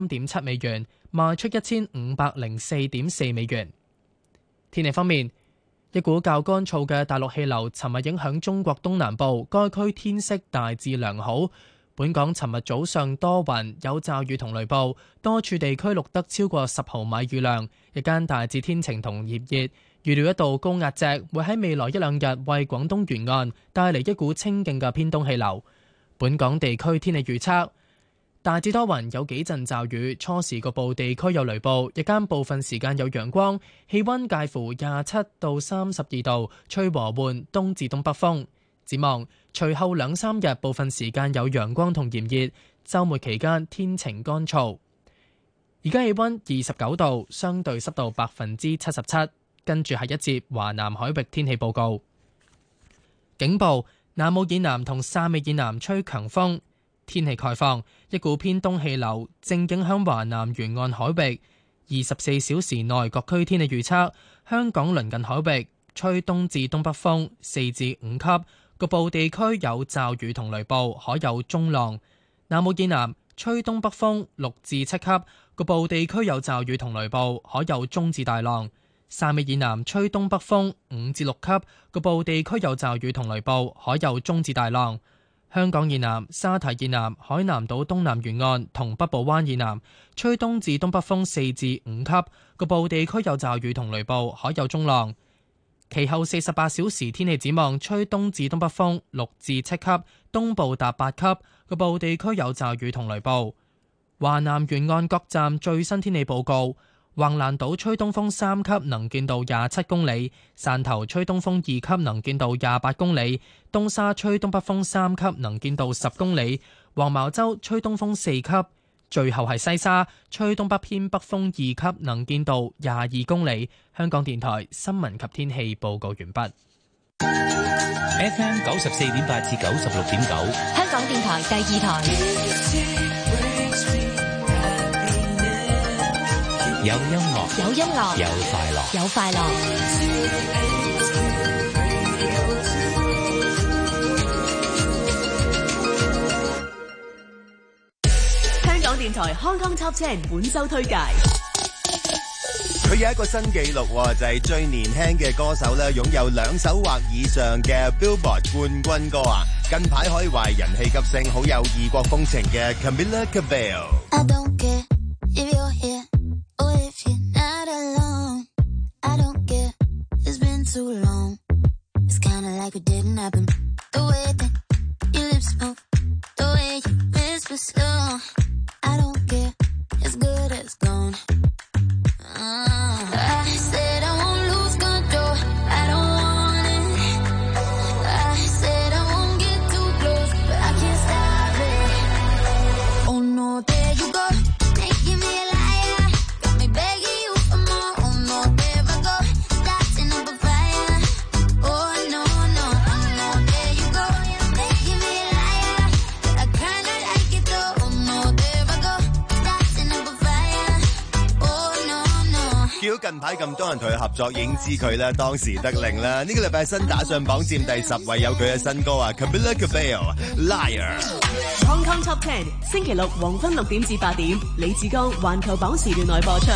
3.7美元，賣出1504.4美元。天氣方面，一股較乾燥嘅大陸氣流尋日影響中國東南部，該區天色大致良好。本港尋日早上多雲，有驟雨同雷暴，多處地區錄得超過10毫米雨量。日間大致天晴同炎熱，預料一道高壓脊會喺未來一兩日為廣東沿岸帶嚟一股清勁嘅偏東氣流。本港地區天氣預測大致多雲，有幾陣驟雨，初時局部地區有雷暴，日間部分時間有陽光，氣溫介乎27到32度，吹和緩東至東北風。展望隨後2、3日部分時間有陽光同炎熱，週末期間天晴乾燥。而家氣溫29度，相對濕度77%。跟住係一節華南海域天氣報告。警報：南澳以南同汕尾以南吹強風。天氣概況：一股偏東氣流正影響華南沿岸海域。24小時內各區天氣預測：香港鄰近海域吹東至東北風4至5級，局部地區有驟雨同雷暴，海有中浪。南澳以南吹東北風6至7級，局部地區有驟雨同雷暴，海有中至大浪。汕尾以南吹東北風5至6級，局部地區有驟雨同雷暴，海有中至大浪。香港以南、沙堤以南、海南島東南沿岸同北部灣以南吹東至東北風4至5級，局部地區有驟雨同雷暴，海有中浪。其後48小時天氣展望，吹東至東北風6至7級，東部達8級，局部地區有驟雨同雷暴。華南沿岸各站最新天氣報告：橫瀾島吹東風3級，能見度27公里；汕頭吹東風2級，能見度28公里；東沙吹東北風3級，能見度10公里；黃茅洲吹東風4級。最後係西沙吹東北偏北風2級，能見度22公里。香港電台新聞及天氣報告完畢。 FM 94.8至96.9， 香港電台第2台。 有音樂， 有音樂， 有快樂， 有快樂。香港電台 Hong Kong Top 10本周推介。 佢有一個新紀錄，就係最年輕嘅歌手咧，擁有2首或以上嘅 Billboard 冠軍歌啊！近排可以話人氣急升，好有異國風情嘅 Camila Cabello。 I don't care if you're here or if you're not alone. I don't care, it's been too long. It's kinda like it didn't happen. The way that your lips move, the way you whisper slow. I don't care, it's good as gone. I said I won't lose control, I don't want it. I said I won't get too close, but I can't stop it. Oh no, there you go, making me a liar. Got me begging you for more. Oh no, there I go, starting up a fire. Oh no, no, oh no, there you go, making me a liar. But I kinda like it though. Oh no, there I go, starting up a fire. Oh no, no. 見到近排咁多人同佢合作，已經知佢咧當時得令啦。呢個禮拜新打上榜佔第10位，有佢嘅新歌啊 ，Camila Cabello Liar。 Hong Kong Top 10星期六黃昏6點至8點，李志剛環球榜時段內播出。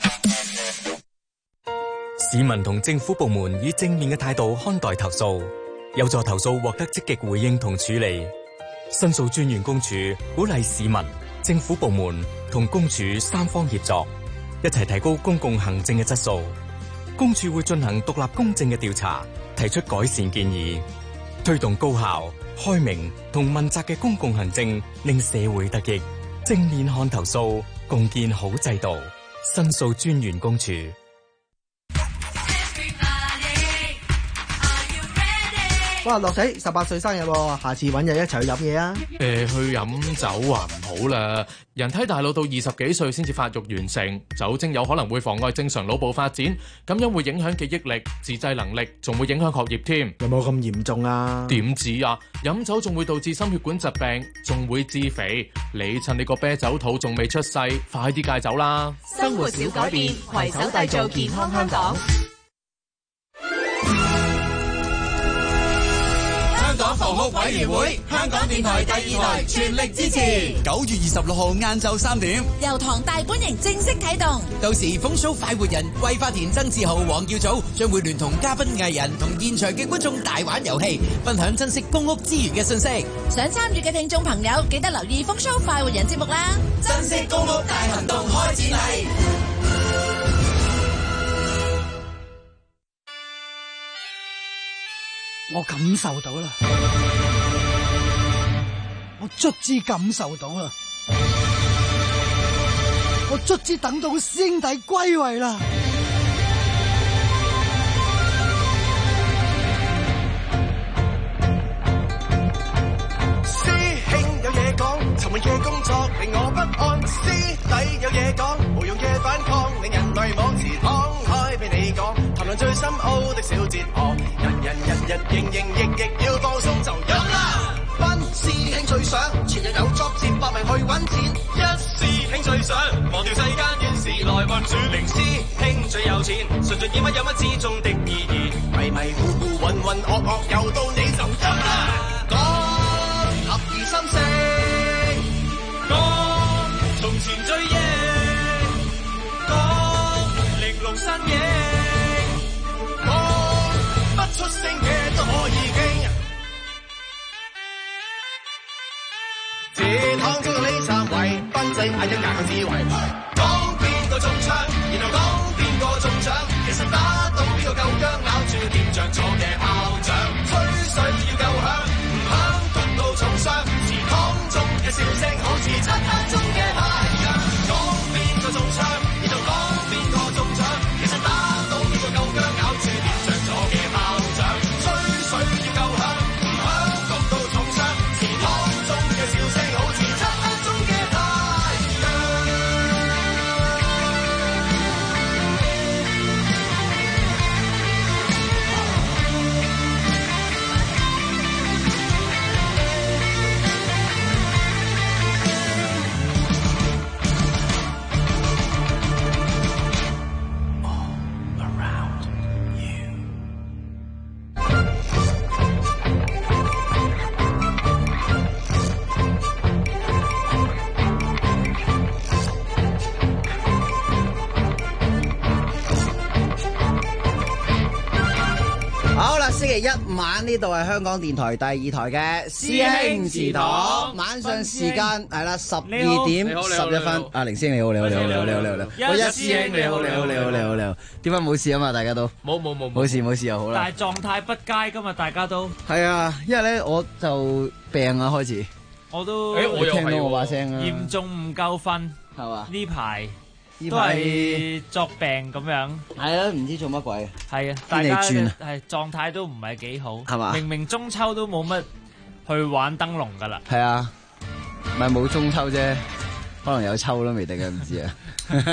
市民同政府部門以正面嘅態度看待投訴，有助投訴獲得積極回應同處理。申訴專員公署鼓勵市民、政府部門同公署3方協作，一齊提高公共行政嘅質素。公署會進行獨立公正嘅調查，提出改善建議，推動高效、開明同問責嘅公共行政，令社會得益。正面看投訴，共建好制度。申訴專員公署。 哇，樂仔18歲生日喎，下次揾日一齊去飲嘢啊！ 去飲酒啊唔好啦，人體大腦到20幾歲先至發育完成，酒精有可能會妨礙正常腦部發展，咁樣會影響記憶力、自制能力，仲會影響學業添。 有冇咁嚴重啊？ 點止啊！飲酒仲會導致心血管疾病，仲會致肥。你趁你個啤酒肚仲未出世，快啲戒酒啦！ 生活小改變，攜手締造健康香港。 香港房屋委員會，香港電台第2台全力支持。9月26號晏晝3點， 油塘大本營正式啟動。 到時風騷快活人桂花田曾志豪、黃耀祖將會聯同嘉賓藝人同現場嘅觀眾大玩遊戲，分享珍惜公屋資源嘅信息。 想參與嘅聽眾朋友，記得留意風騷快活人節目啦！ 珍惜公屋大行動開展禮。 我感受到啦，我卒之感受到啦，我卒之等到師兄弟歸位啦。 師兄有嘢講，沉悶嘅工作令我不安。師弟有嘢講，無用嘅反抗令人類妄詞敞開俾你講，談論最深奧的小哲學。人營役要放鬆就飲啦。班師兄最想前日有作戰搏命去揾錢，一師兄最想忘掉世間怨事來運轉。零師兄最有錢，純粹演乜有乜之中的意義，迷迷糊糊渾渾噩噩又到你就飲啦。講合二心聲，講從前追憶，講玲瓏身影，講不出聲嘅都可以傾。自躺中呢三位，賓仔嗌一硬智慧，講邊個中槍，然後講邊個中獎，其實打到邊個夠薑，咬住掂着咗嘅炮仗，吹水要夠響，唔響焗到重傷，自躺中嘅笑聲好似漆黑中嘅太陽，講邊個中槍，然後講邊個中獎，其實打到邊個夠薑，咬住掂着咗嘅炮仗，吹水要夠響，唔響焗到重傷，自躺中嘅笑聲好似漆黑中嘅太陽。 好啦，星期一晚呢度係香港電台第2台嘅師兄祠堂，晚上時間係啦12點11分。阿凌師兄你好，你好。一師兄你好。點解冇事啊嘛？大家都冇事又好啦。 但係狀態不佳，今日大家都係啊，因為咧我就病啊開始。 我都我聽到我把聲啊， 嚴重唔夠瞓係嘛？ 呢排都係作病咁樣， 係啊，唔知做乜鬼。 係啊，大家係狀態都唔係幾好， 係嘛？ 明明中秋都冇乜去玩燈籠噶啦。 係啊，咪冇中秋啫，可能有秋都未定嘅，唔知啊。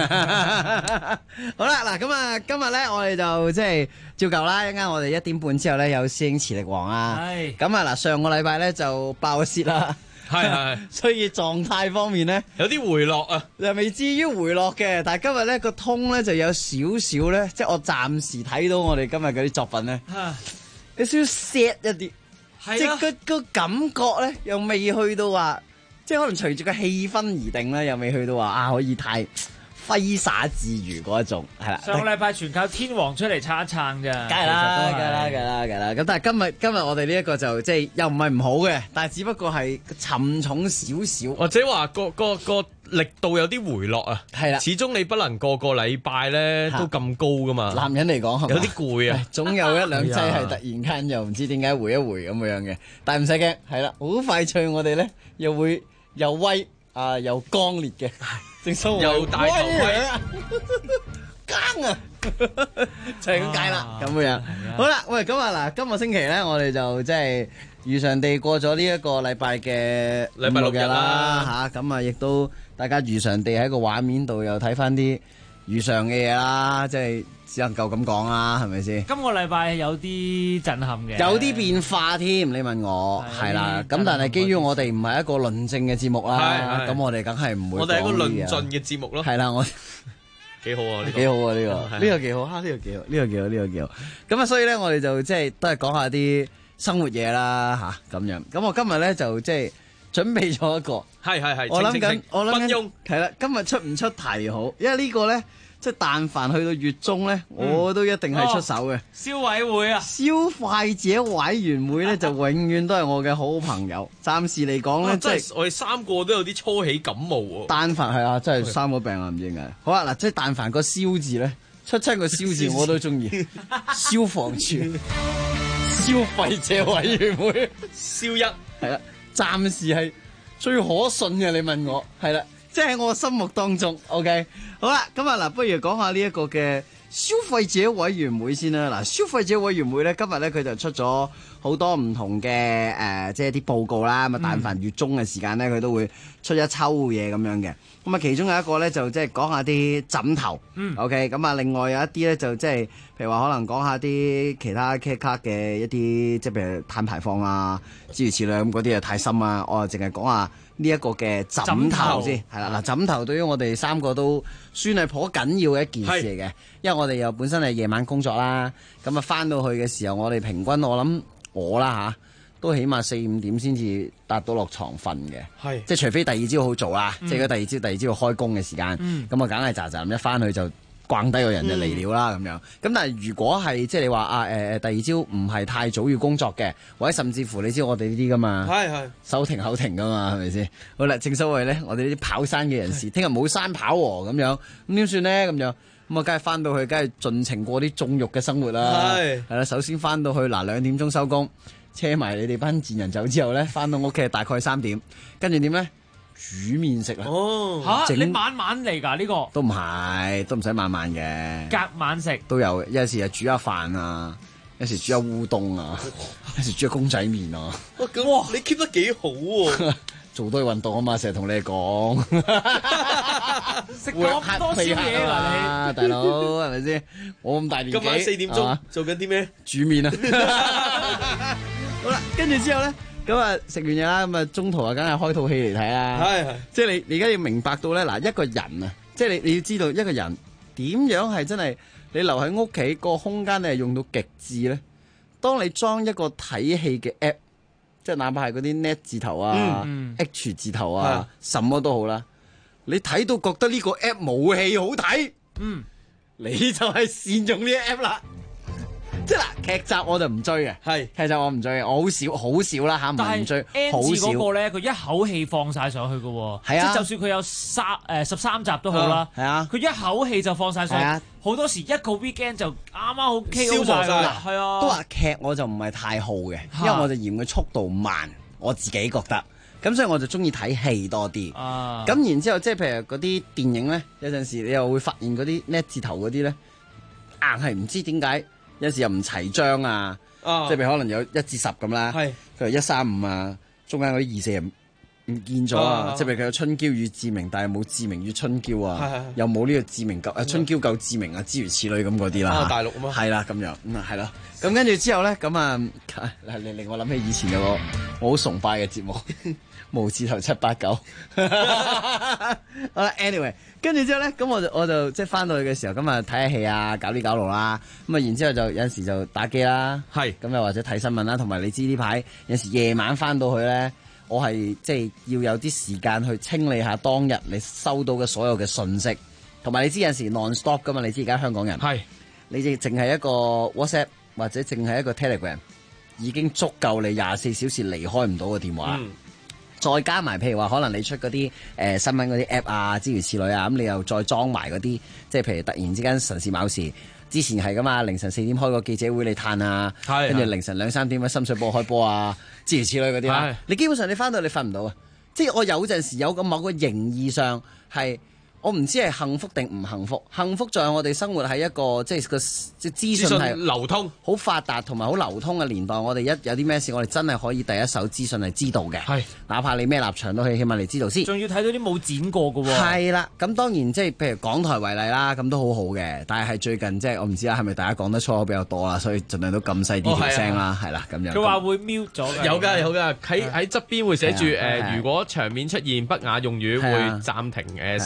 好啦，嗱咁啊，今日咧我哋就即係照舊啦，一陣間我哋1點半之後咧有師兄磁力王啊。係。咁啊嗱，上個禮拜咧就爆泄啦。係，所以狀態方面咧有啲回落啊， 又未至於回落嘅，但係今日咧個通咧就有少少咧，即係我暫時睇到我哋今日嗰啲作品咧，有少少 sad 一啲，即係個感覺咧又未去到話，即係可能隨住個氣氛而定咧，又未去到話可以太揮灑自如嗰一種，係啦。 上個禮拜全靠天王出嚟撐一撐咋， 梗係啦。咁但係今日我哋呢一個就即係又唔係唔好嘅，但係只不過係沉重少少， 或者話個力度有啲回落啊。係啦，始終你不能個禮拜咧都咁高噶嘛。男人嚟講有啲攰啊， 總有一兩劑係突然間又唔知點解回一回咁樣嘅。但係唔使驚，係啦，好快脆我哋咧又會又威又剛烈嘅。正所謂又大頭盔更啊，就係咁解啦，咁樣。好啦，喂，咁啊嗱，今個星期咧，我哋就即係如常地過咗呢一個禮拜嘅禮拜6日啦，吓，咁啊，亦都大家如常地喺個畫面度又睇翻啲如常嘅嘢啦，即係只能夠咁講啦，係咪先？ 今個禮拜有啲震撼嘅， 有啲變化添。你問我係啦，咁但係基於我哋唔係一個論證嘅節目啦，咁我哋梗係唔會。 我哋係一個論盡嘅節目咯。係啦，我幾好啊， 幾好啊呢個，呢個幾好，呢個幾好，呢個幾好，呢個幾好。咁啊，所以咧，我哋就即係都係講下啲生活嘢啦嚇咁樣。咁我今日咧就即係準備咗一個， 係， 我諗緊， 軍用係啦，今日出唔出題好？因為呢個咧。即係但凡去到月中咧，我都一定係出手嘅。 消委會啊， 消費者委員會咧就永遠都係我嘅好朋友。暫時嚟講咧， 即係我哋三個都有啲初起感冒喎。 但凡係啊，真係三個病啊，唔知點解。好啊，嗱，即係但凡個消字咧，出親個消字我都中意。消防處、消費者委員會、 消一係啦，暫時係最可信嘅。你問我係啦。即係我心目當中 ，OK， 好啦，咁啊嗱，不如講下呢一個嘅消費者委員會先啦。嗱，消費者委員會咧，今日咧佢就出咗好多唔同嘅即係啲報告啦。咁啊，但凡月中嘅時間咧，佢都會出一抽嘢咁樣嘅。咁啊，其中有一個咧就即係講下啲枕頭，OK。咁啊，另外有一啲咧就即係譬如話可能講下啲其他 K 卡嘅一啲，即係譬如碳排放啊，諸如此類咁嗰啲啊太深啊，我啊淨係講下。呢一個嘅枕頭先係啦，嗱，枕頭對於我哋三個都算係頗緊要嘅一件事嚟嘅，因為我哋又本身係夜晚工作啦，咁啊翻到去嘅時候，我哋平均我諗我啦都起碼4-5點先至達到落床瞓嘅，即係除非第二朝好做啦，即係如果第二朝要開工嘅時間，咁啊梗係喳喳一翻去就逛低個人就嚟了啦咁樣。咁但係如果係即係你話第二朝唔係太早要工作嘅，或者甚至乎你知我哋呢啲噶嘛，手停口停噶嘛，係咪先？好啦，正所謂咧，我哋呢啲跑山嘅人士，聽日冇山跑喎咁樣，咁點算咧咁樣？咁啊，梗係翻到去，梗係盡情過啲縱慾嘅生活啦。係啦，首先翻到去嗱2點鐘收工，車埋你哋班賤人走之後咧，翻到屋企大概3點，跟住點咧？煮麵食啦！ 你晚晚嚟㗎呢個？ 都唔係，都唔使晚晚嘅。 隔晚食都有，有時係煮下飯啊，有時煮下烏冬啊，有時煮下公仔麵啊。 哇！你 keep 得幾好喎！ 做多運動啊嘛，成日同你講。 食咁多宵夜啊， 大佬係咪先？我咁大年紀， 今晚4點鐘做緊啲咩？ 煮麵啊！好啦，跟住之後咧。咁啊，食完嘢啦，咁啊，中途啊，梗係開套戲嚟睇啦。係，即係你而家要明白到咧，嗱，一個人啊，即係你要知道一個人點樣係真係你留喺屋企個空間，你係用到極致咧。當你裝一個睇戲嘅 app， 即係哪怕係嗰啲 net 字頭啊、H 字頭啊，什麼都好啦，你睇到覺得呢個 app 冇戲好睇，你就係善用呢個 app 啦。即係嗱，劇集我就唔追嘅，劇集我唔追嘅，我好少啦嚇，唔係唔追，好少。嗰個咧，佢一口氣放晒上去嘅喎， 係啊， 即係就算佢有13集都好啦，係啊，佢一口氣就放晒上去，好多時一個 weekend 就啱啱好 KO 晒啦，係啊。 都話劇我就唔係太好嘅，因為我就嫌佢速度慢，我自己覺得，咁所以我就中意睇戲多啲。咁然之後即係譬如嗰啲電影咧，有陣時你又會發現嗰啲 net 字頭嗰啲咧，硬係唔知點解。有時又唔齊章啊，即係譬如可能有1至10咁啦，佢係1、3、5啊，中間嗰啲2、4唔見咗啊，即係譬如佢有春嬌與志明，但係冇志明與春嬌啊，又冇呢個志明夠春嬌夠志明啊，諸如此類咁嗰啲啦。 大陸啊嘛， 係啦咁樣，係咯。咁跟住之後咧，咁啊，令我諗起以前有個我好崇拜嘅節目，無字頭7、8、9。好啦 ，anyway。跟住之後咧，咁我就即係翻到去嘅時候，咁啊睇下戲啊，搞呢搞路啦。咁啊，然之後就有陣時就打機啦，咁又或者睇新聞啦。同埋你知呢排有時夜晚翻到去咧，我係即係要有啲時間去清理下當日你收到嘅所有嘅信息。同埋你知有陣時 non-stop 噶嘛？你知而家香港人你淨係一個 WhatsApp 或者淨係一個 Telegram 已經足夠你24小時離開唔到個電話。再加埋，譬如話可能你出嗰啲新聞嗰啲 app 啊，諸如此類啊，咁你又再裝埋嗰啲，即係譬如突然之間神事卯時，之前係噶嘛，凌晨4點開個記者會你嘆啊，跟住凌晨2、3點喺深水埗開波啊，諸如此類嗰啲啦，你基本上你翻到你瞓唔到啊，即係我有陣時有咁某個形義上係。我唔知係幸福定唔幸福，幸福在我哋生活喺一個即係個即係資訊係流通好發達同埋好流通嘅年代，我哋一有啲咩事，我哋真係可以第一手資訊係知道嘅。係，哪怕你咩立場都起碼你知道先。 仲要睇到啲冇剪過嘅喎。 係啦，咁當然即係譬如港台為例啦，咁都好好嘅。但係最近即係我唔知啊，係咪大家講得粗口比較多啦，所以盡量都撳細啲條聲啦，係啦咁樣。 佢話會 mute 咗嘅。 有㗎，喺側邊會寫住如果場面出現不雅用語，會暫停聲音嘅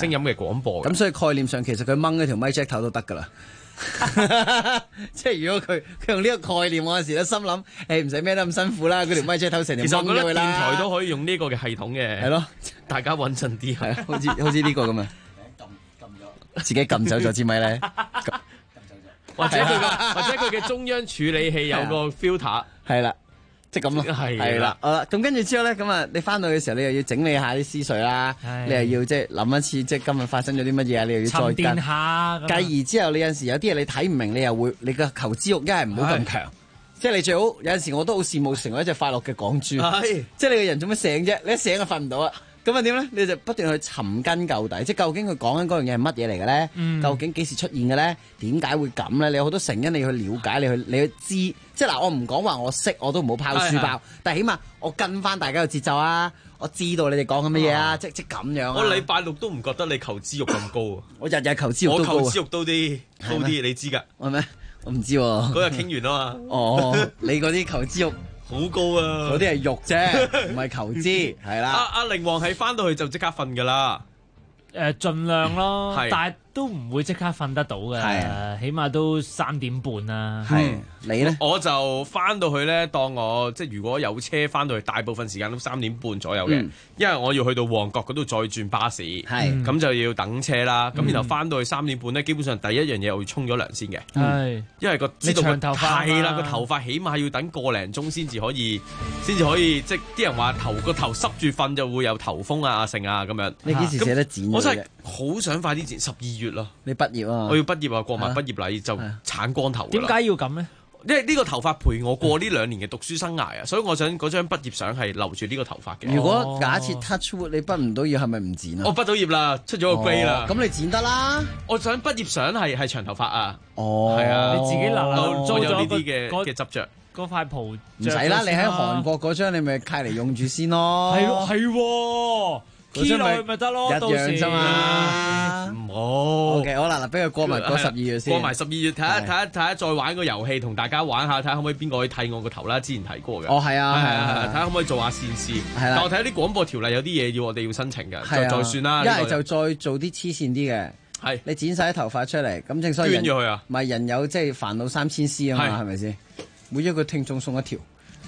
廣播嘅。 咁所以概念上其實佢掹一條咪 jack 頭都得㗎啦。即係如果佢用呢個概念，我有時都心諗，唔使孭得咁辛苦啦，嗰條咪 jack 頭成條其實我覺得電掹咗佢啦。 台都可以用呢個嘅系統嘅， 係咯， 大家穩陣啲， 係啊，好似呢個咁啊，自己撳走咗支咪咧， 或者佢嘅中央處理器有個 filter， 係啦。即係咁咯，係啦，好啦，咁跟住之後咧，咁啊，你翻到嘅時候，你又要整理下啲思緒啦，你又要即係諗一次，即係今日發生咗啲乜嘢啊，你又要再沉澱下。 繼而之後，你有陣時有啲嘢你睇唔明，你又會你個求知欲一係唔好咁強，即係你最好有陣時我都好羨慕成為一隻快樂嘅港豬，即係你個人做乜醒啫？你一醒就瞓唔到啊！咁啊點咧？你就不斷去尋根究底，即係究竟佢講緊嗰樣嘢係乜嘢嚟嘅咧？究竟幾時出現嘅咧？點解會咁咧？你有好多成因，你去了解，你去知。即係嗱，我唔講話我識，我都唔好拋書包，但係起碼我跟翻大家嘅節奏啊！我知道你哋講緊乜嘢啊！即咁樣。 我禮拜六都唔覺得你求知欲咁高啊！ 我日日求知欲都高啊！ 我求知欲都啲，你知㗎？ 係咩？我唔知喎。 嗰日傾完啊嘛。 哦，你嗰啲求知欲好高啊！ 嗰啲係肉啫，唔係求知，係啦。 阿凌王係翻到去就即刻瞓㗎啦。 盡量咯， 係但係都唔會即刻瞓得到嘅，起碼都3點半啦。 係你咧？ 我就翻到去咧，當我即係如果有車翻到去，大部分時間都3點半左右嘅，因為我要去到旺角嗰度再轉巴士，咁就要等車啦。咁然後翻到去3點半咧，基本上第一樣嘢我要沖咗涼先嘅，因為知道個頭髮係啦，個頭髮起碼要等個零鐘先至可以，即係啲人話個頭濕住瞓就會有頭風啊、剩啊咁樣。 你幾時捨得剪？ 我真係好想快啲剪，12月啦。 你畢業啊？ 我要畢業啊，過埋畢業禮就鏟光頭。 點解要咁咧？ 因為呢個頭髮陪我過呢2年嘅讀書生涯啊，所以我想嗰張畢業相係留住呢個頭髮嘅。 如果假設 touch wood 你畢唔到業，係咪唔剪啊？ 我畢到業啦，出咗個 grade 啦。 咁你剪得啦。 我想畢業相係長頭髮啊。 哦， 係啊， 你自己留做咗呢啲嘅執着。 嗰塊袍唔使啦，你喺韓國嗰張你咪契嚟用住先咯。 係咯，係喎。key 落去咪得咯， 一樣啫嘛。 唔好。 OK， 好啦，嗱，俾佢過埋嗰12月先。 過埋12月，睇下，再玩個遊戲，同大家玩下，睇下可唔可以邊個可以剃我個頭啦？之前提過嘅。 哦，係啊， 睇下可唔可以做下善事。 係啦。 但我睇下啲廣播條例有啲嘢要我哋要申請嘅，再算啦。 一係就再做啲黐線啲嘅。 係。 你剪晒啲頭髮出嚟，咁正所謂捐咗佢啊。 唔係人有即係煩惱3000絲啊嘛，係咪先？每一個聽眾送一條。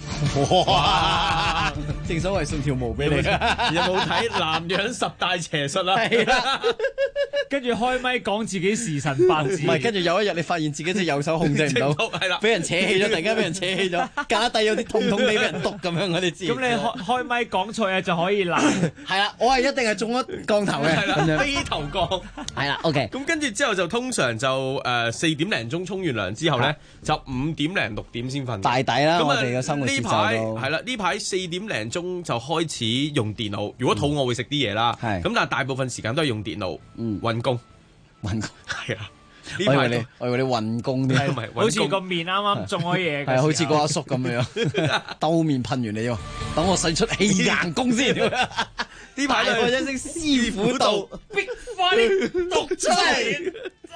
哇！正所謂送條毛俾你， 有冇睇南洋10大邪術啊？ 係啦， 跟住開咪講自己時辰八字， 唔係跟住有一日你發現自己隻右手控制唔到， 係啦， 俾人扯起咗，突然間俾人扯起咗，架底有啲痛痛地俾人篤咁樣，我哋知。 咁你開咪講錯嘢就可以鬧。 係啦，我係一定係中咗降頭嘅， 係啦，飛頭降。 係啦 ，OK。 咁跟住之後就通常就4點零鐘沖完涼之後咧，就5點零6點先瞓。 大抵啦，我哋嘅生活節奏都係啦，呢排4點零鐘就開始用電腦。如果肚餓會食啲嘢啦，咁但係大部分時間都係用電腦運功。係啊， 我以為你運功添， 好似個面啱啱中咗嘢， 係好似個阿叔咁樣，兜面噴完你喎，等我使出氣硬功先。呢排我一聲師傅道， 逼快啲讀出嚟，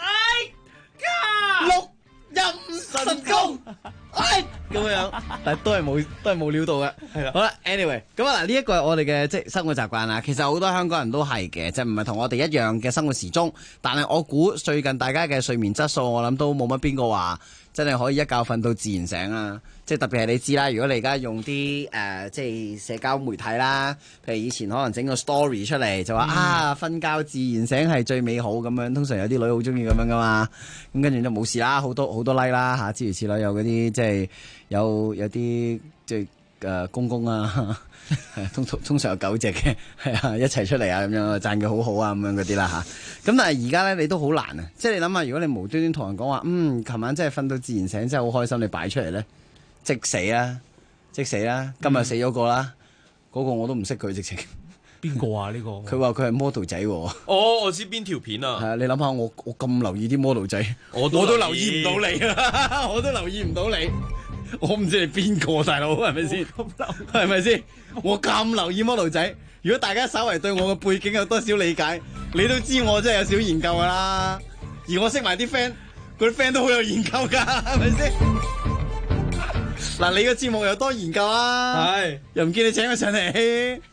六壬神功，咁樣，但係都係冇料到嘅。係啦，好啦 ，anyway， 咁啊嗱，呢一個係我哋嘅即係生活習慣啦。其實好多香港人都係嘅，即係唔係同我哋一樣嘅生活時鐘。但係我估最近大家嘅睡眠質素，我諗都冇乜邊個話真係可以一覺瞓到自然醒啊！即係特別係你知啦，如果你而家用啲即係社交媒體啦，譬如以前可能整個 story 出嚟就話瞓覺自然醒係最美好咁樣，通常有啲女好中意咁樣噶嘛。咁跟住就冇事啦，好多 like 啦嚇，諸如此類，有嗰啲即係有啲即係公公啊，通常有9隻嘅，係啊一齊出嚟啊咁樣讚佢好好啊咁樣嗰啲啦嚇。咁但係而家咧你都好難啊，即係你諗下，如果你無端端同人講話琴晚真係瞓到自然醒，真係好開心，你擺出嚟咧即死啦！今日死咗個啦，嗰個我都唔識佢直情。 邊個啊？呢個佢話佢係 model 仔喎。 哦，我知邊條片啊。 係啊，你諗下我咁留意啲 model 仔，我都留意唔到你啊！我都留意唔到你，我唔知你邊個大佬係咪先？係咪先？我咁留意 model 仔，如果大家稍為對我嘅背景有多少理解，你都知我真係有少研究噶啦。而我識埋啲 friend，嗰啲 friend 都好有研究噶，係咪先？嗱，你個節目又多研究啊，係又唔見你請佢上嚟。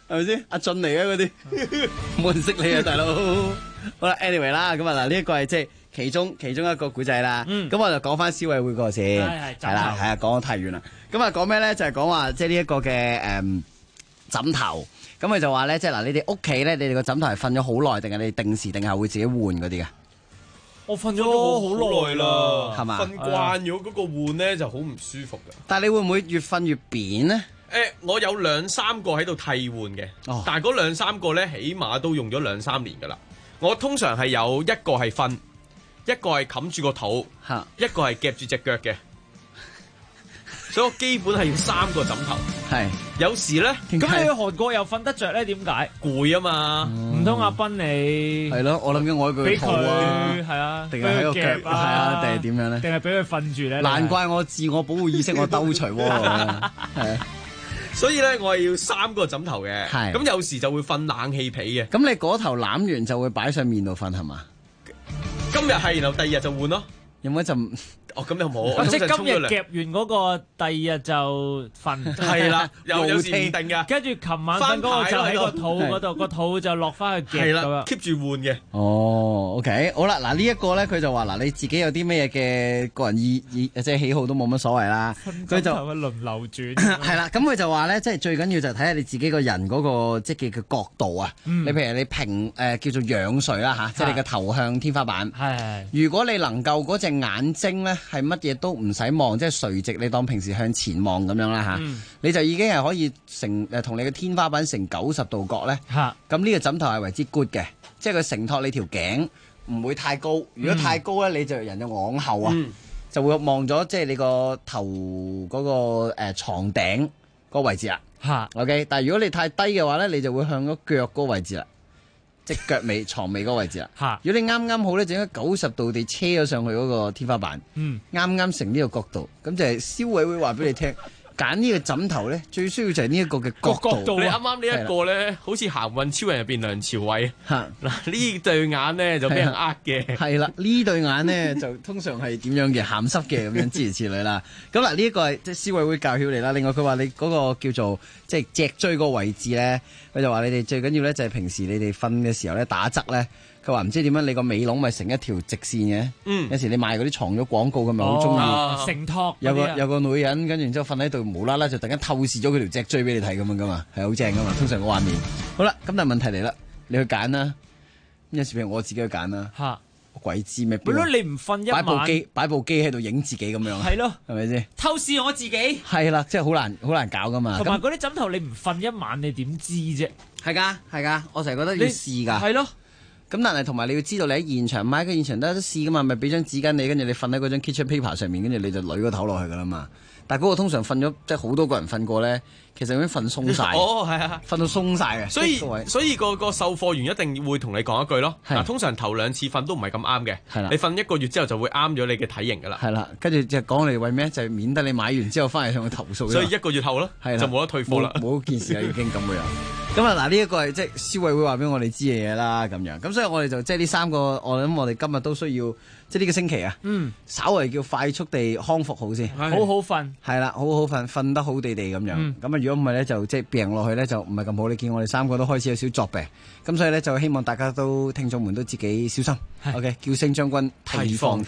係咪先？阿俊嚟嘅嗰啲，冇人識你啊，大佬。好啦 ，anyway 啦，咁啊嗱，呢一個係即係其中一個古仔啦。咁我就講翻消委會嗰個先，係啦，係啊，講得太遠啦。咁啊，講咩咧？就係講話即係呢一個嘅枕頭。咁佢就話咧，即係嗱，你哋屋企咧，你哋個枕頭係瞓咗好耐，定係你定時定候會自己換嗰啲嘅？ 我瞓咗好耐啦， 係嘛？ 瞓慣咗嗰個換咧就好唔舒服㗎。 但係你會唔會越瞓越扁咧？ 我有2-3個喺度替換嘅，但係嗰2-3個咧，起碼都用咗2-3年㗎啦。我通常係有一個係瞓，一個係冚住個肚，一個係夾住隻腳嘅。所以我基本係要3個枕頭。 係有時咧， 咁你去韓國又瞓得着咧？點解？ 攰啊嘛！ 唔通阿斌你係咯？我諗緊我喺佢肚啊， 係啊， 定係喺個腳係啊，定係點樣咧？ 定係俾佢瞓住咧？ 難怪我自我保護意識我兜除喎，係啊。 所以咧，我係要3個枕頭嘅。係咁有時就會瞓冷氣被嘅。 咁你嗰頭攬完就會擺上面度瞓係嘛？ 今日係，然後第二日就換咯。 有冇一陣？ 咁又冇。 即係今日夾完嗰個，第二日就瞓。 係啦，有時唔定㗎。 跟住琴晚瞓嗰個就喺個肚嗰度，個肚就落翻去夾。 係啦 ，keep 住換嘅。 哦 ，OK， 好啦，嗱呢一個咧，佢就話嗱你自己有啲咩嘅個人即係喜好都冇乜所謂啦。佢就輪流轉。 係啦，咁佢就話咧，即係最緊要就睇下你自己個人嗰個即係嘅角度啊。你譬如你平叫做仰睡啦嚇，即係你個頭向天花板。係。如果你能夠嗰隻眼睛咧係乜嘢都唔使望，即係垂直，你當平時向前望咁樣啦嚇，你就已經係可以同你嘅天花板成90度角咧。咁呢個枕頭係為之 good 嘅，即係佢承托你條頸唔會太高。如果太高咧，你就人就往後啊，就會望咗即係你個頭嗰個牀頂個位置啦。OK， 但係如果你太低嘅話咧，你就會向咗腳嗰個位置啦。即腳尾、床尾嗰個位置啦。如果你啱啱好咧，就應該90度地車咗上去嗰個天花板。啱啱成呢個角度，咁就係消委會話俾你聽，揀呢個枕頭咧，最需要就係呢一個嘅角度。 你啱啱呢一個咧，好似行運超人入邊梁朝偉。嗱呢對眼咧就俾人呃嘅。 係啦，呢對眼咧就通常係點樣嘅鹹濕嘅咁樣諸如此類啦。咁嗱呢一個係即係消委會教曉你啦。另外佢話你嗰個叫做即係脊椎個位置咧。佢就話你哋最緊要咧就係平時你哋瞓嘅時候咧打側咧，佢話唔知點樣你個尾籠咪成一條直線嘅。有時你賣嗰啲床褥廣告，佢咪好中意承托。 有個女人跟住然之後瞓喺度無啦啦就突然間透視咗佢條脊椎俾你睇咁樣噶嘛，係好正噶嘛。通常個畫面。好啦，咁但係問題嚟啦，你去揀啦。有時譬如我自己去揀啦。鬼知咩？ 如果你唔瞓一晚， 擺部機喺度影自己咁樣。係咯， 係咪先？ 透視我自己。係啦，即係好難搞噶嘛。 同埋嗰啲枕頭你唔瞓一晚，你點知啫？ 係㗎，我成日覺得要試㗎。 係咯。 咁但係同埋你要知道你喺現場買嘅現場都得試㗎嘛，咪俾張紙巾你，跟住你瞓喺嗰張 kitchen paper 上面，跟住你就攤個頭落去㗎啦嘛。但係嗰個通常瞓咗即係好多個人瞓過咧，其實已經瞓鬆晒。 係啊， 瞓到鬆晒嘅。 所以個售貨員一定會同你講一句咯。嗱，通常頭2次瞓都唔係咁啱嘅。係啦，你瞓1個月之後就會啱咗你嘅體型㗎啦。 係啦，跟住就講你為咩？就係免得你買完之後翻嚟向佢投訴。 所以1個月後咯，就冇得退貨啦。 冇件事啦，已經咁嘅樣。咁啊嗱，呢一個係即係消委會話俾我哋知嘅嘢啦，咁樣。咁所以我哋就即係呢3個，我諗我哋今日都需要。即係呢個星期啊，稍為叫快速地康復好先， 好好瞓， 係啦，好好瞓，瞓得好地地咁樣。咁啊，如果唔係咧，就即係病落去咧，就唔係咁好。你見我哋3個都開始有少作病，咁所以咧就希望大家都聽眾們都自己小心。OK， 叫聲將軍提防。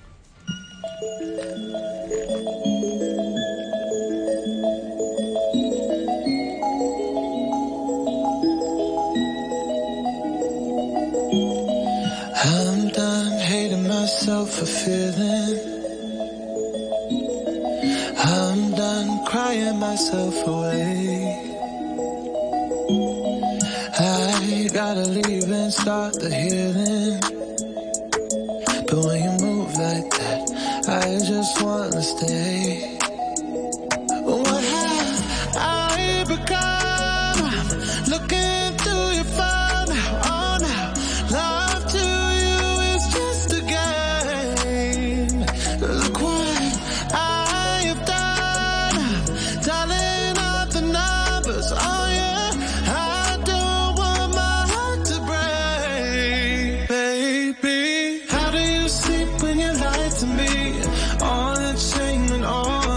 For feeling I'm done crying myself away. I gotta leave and start the healing, but when you move like that, I just wanna stay. What have I become? I'm looking through your phone now, oh now, love to you is just a game. Look what I have done, dialing up the numbers, oh yeah, I don't want my heart to break. Baby, how do you sleep when you lie to me? All that shame and all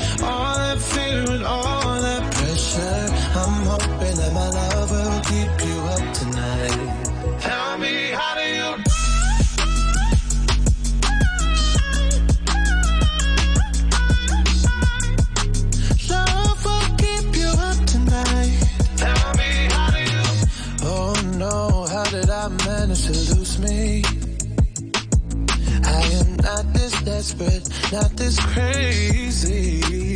All that fear and all that pressure, I'm hoping that my love will keep you up tonight. Tell me, how do you love will keep you up tonight? Tell me, how do you? Oh no, how did I manage to lose me? I am not this desperate, not this crazy.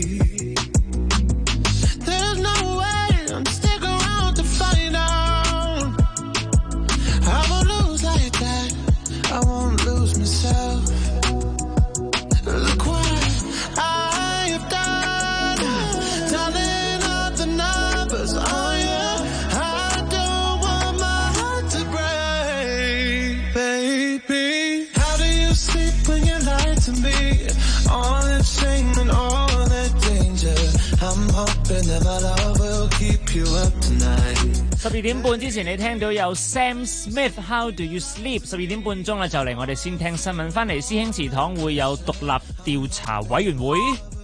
There's no way I'm stick around to find out. I won't lose like that, I won't lose myself. Look what I have done, tallying up the numbers on you. I don't want my heart to break, baby. How do you sleep when you lie to me? All that shame and all that danger, I'm hoping that my love will keep you up tonight. 12點半之前，你聽到有 Sam Smith How Do You Sleep？ 12點半鐘啦，就嚟我哋先聽新聞，翻嚟師兄祠堂會有獨立調查委員會。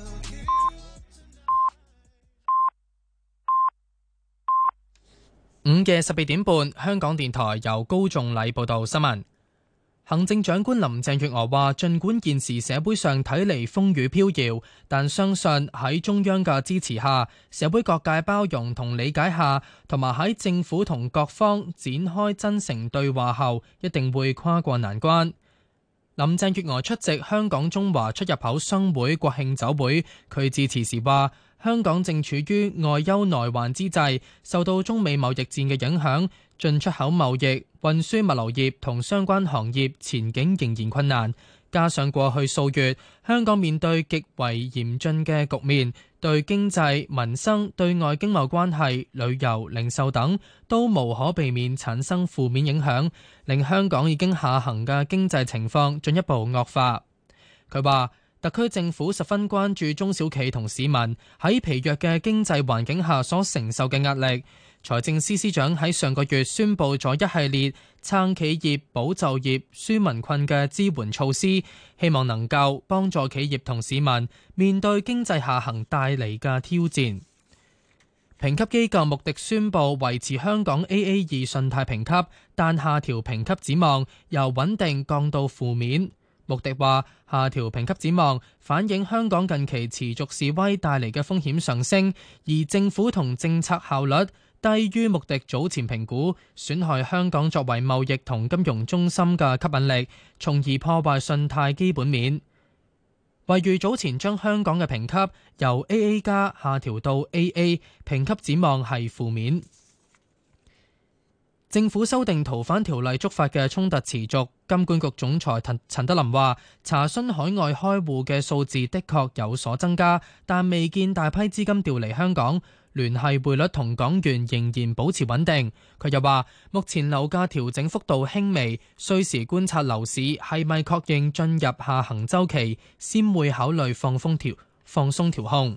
午嘅12點半，香港電台由高仲禮報道新聞。行政長官林鄭月娥話，儘管現時社會上睇嚟風雨飄搖，但相信喺中央嘅支持下，社會各界包容同理解下，同埋喺政府同各方展開真誠對話後，一定會跨過難關。林鄭月娥出席香港中華出入口商會國慶酒會，佢致辭時話，香港正處於外憂內患之際，受到中美貿易戰嘅影響，進出口貿易、運輸物流業同相關行業前景仍然困難，加上過去數月香港面對極為嚴峻嘅局面，對經濟、民生、對外經貿關係、旅遊、零售等都無可避免產生負面影響，令香港已經下行嘅經濟情況進一步惡化。佢話，特區政府十分關注中小企同市民喺疲弱嘅經濟環境下所承受嘅壓力。財政司司長喺上個月宣布咗一系列撐企業、保就業、紓民困嘅支援措施，希望能夠幫助企業同市民面對經濟下行帶嚟嘅挑戰。評級機構穆迪宣布維持香港 AA2 信貸評級，但下調評級展望，由穩定降到負面。穆迪話，下調評級展望反映香港近期持續示威帶嚟嘅風險上升，而政府同政策效率低於穆迪早前評估，損害香港作為貿易同金融中心嘅吸引力，從而破壞信貸基本面。惠譽早前將香港嘅評級由 AA 加下調到 AA， 評級展望係負面。政府修訂逃犯條例觸發嘅衝突持續，金管局總裁陳德霖話，查詢海外開戶嘅數字的確有所增加，但未見大批資金調離香港，聯繫匯率同港元仍然保持穩定。佢又話，目前樓價調整幅度輕微，需時觀察樓市係咪確認進入下行週期，先會考慮放鬆調控。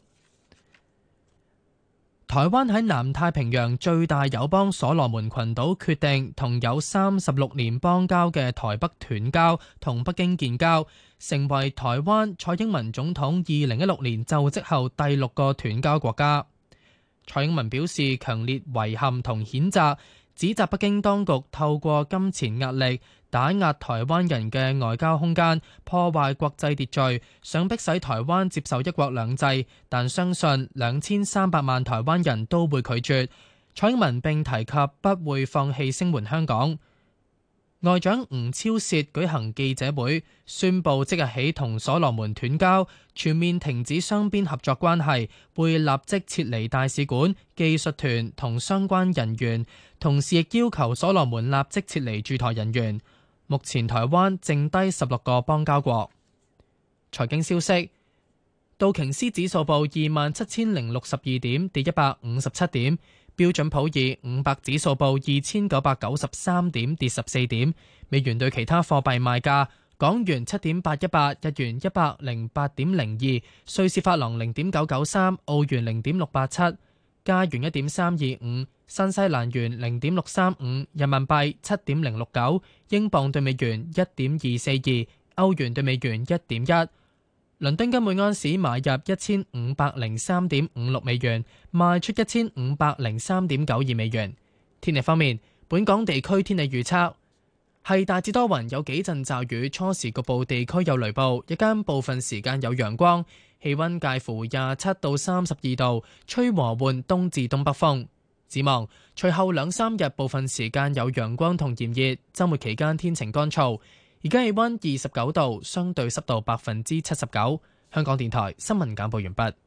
台灣喺南太平洋最大友邦所羅門群島決定同有36年邦交嘅台北斷交，同北京建交，成為台灣蔡英文總統2016年就職後第6個斷交國家。蔡英文表示強烈遺憾同譴責，指責北京當局透過金錢壓力打壓台灣人嘅外交空間，破壞國際秩序，想迫使台灣接受一國兩制，但相信2300萬台灣人都會拒絕。蔡英文並提及不會放棄聲援香港。外長吳釗燮舉行記者會，宣布即日起同所羅門斷交，全面停止雙邊合作關係，會立即撤離大使館、技術團同相關人員，同時亦要求所羅門立即撤離駐台人員。目前台灣剩低16個邦交國。財經消息，道瓊斯指數報27,062點，跌157點。標準普爾500指數報2993點，跌14點。美元對其他貨幣賣價：港元7.818，日元108.02，瑞士法郎0.993，澳元0.687，加元1.325，新西蘭元0.635，人民幣7.069，英鎊對美元1.242，歐元對美元1.1， 倫敦金每安士買入1503.56美元，賣出1503.92美元。天氣方面，本港地區天氣預測係大致多雲，有幾陣驟雨，初時局部地區有雷暴，日間部分時間有陽光，氣温介乎27到32度，吹和緩東至東北風。展望隨後2-3日部分時間有陽光同炎熱，週末期間天晴乾燥。而家氣温29度，相對濕度79%。香港電台新聞簡報完畢。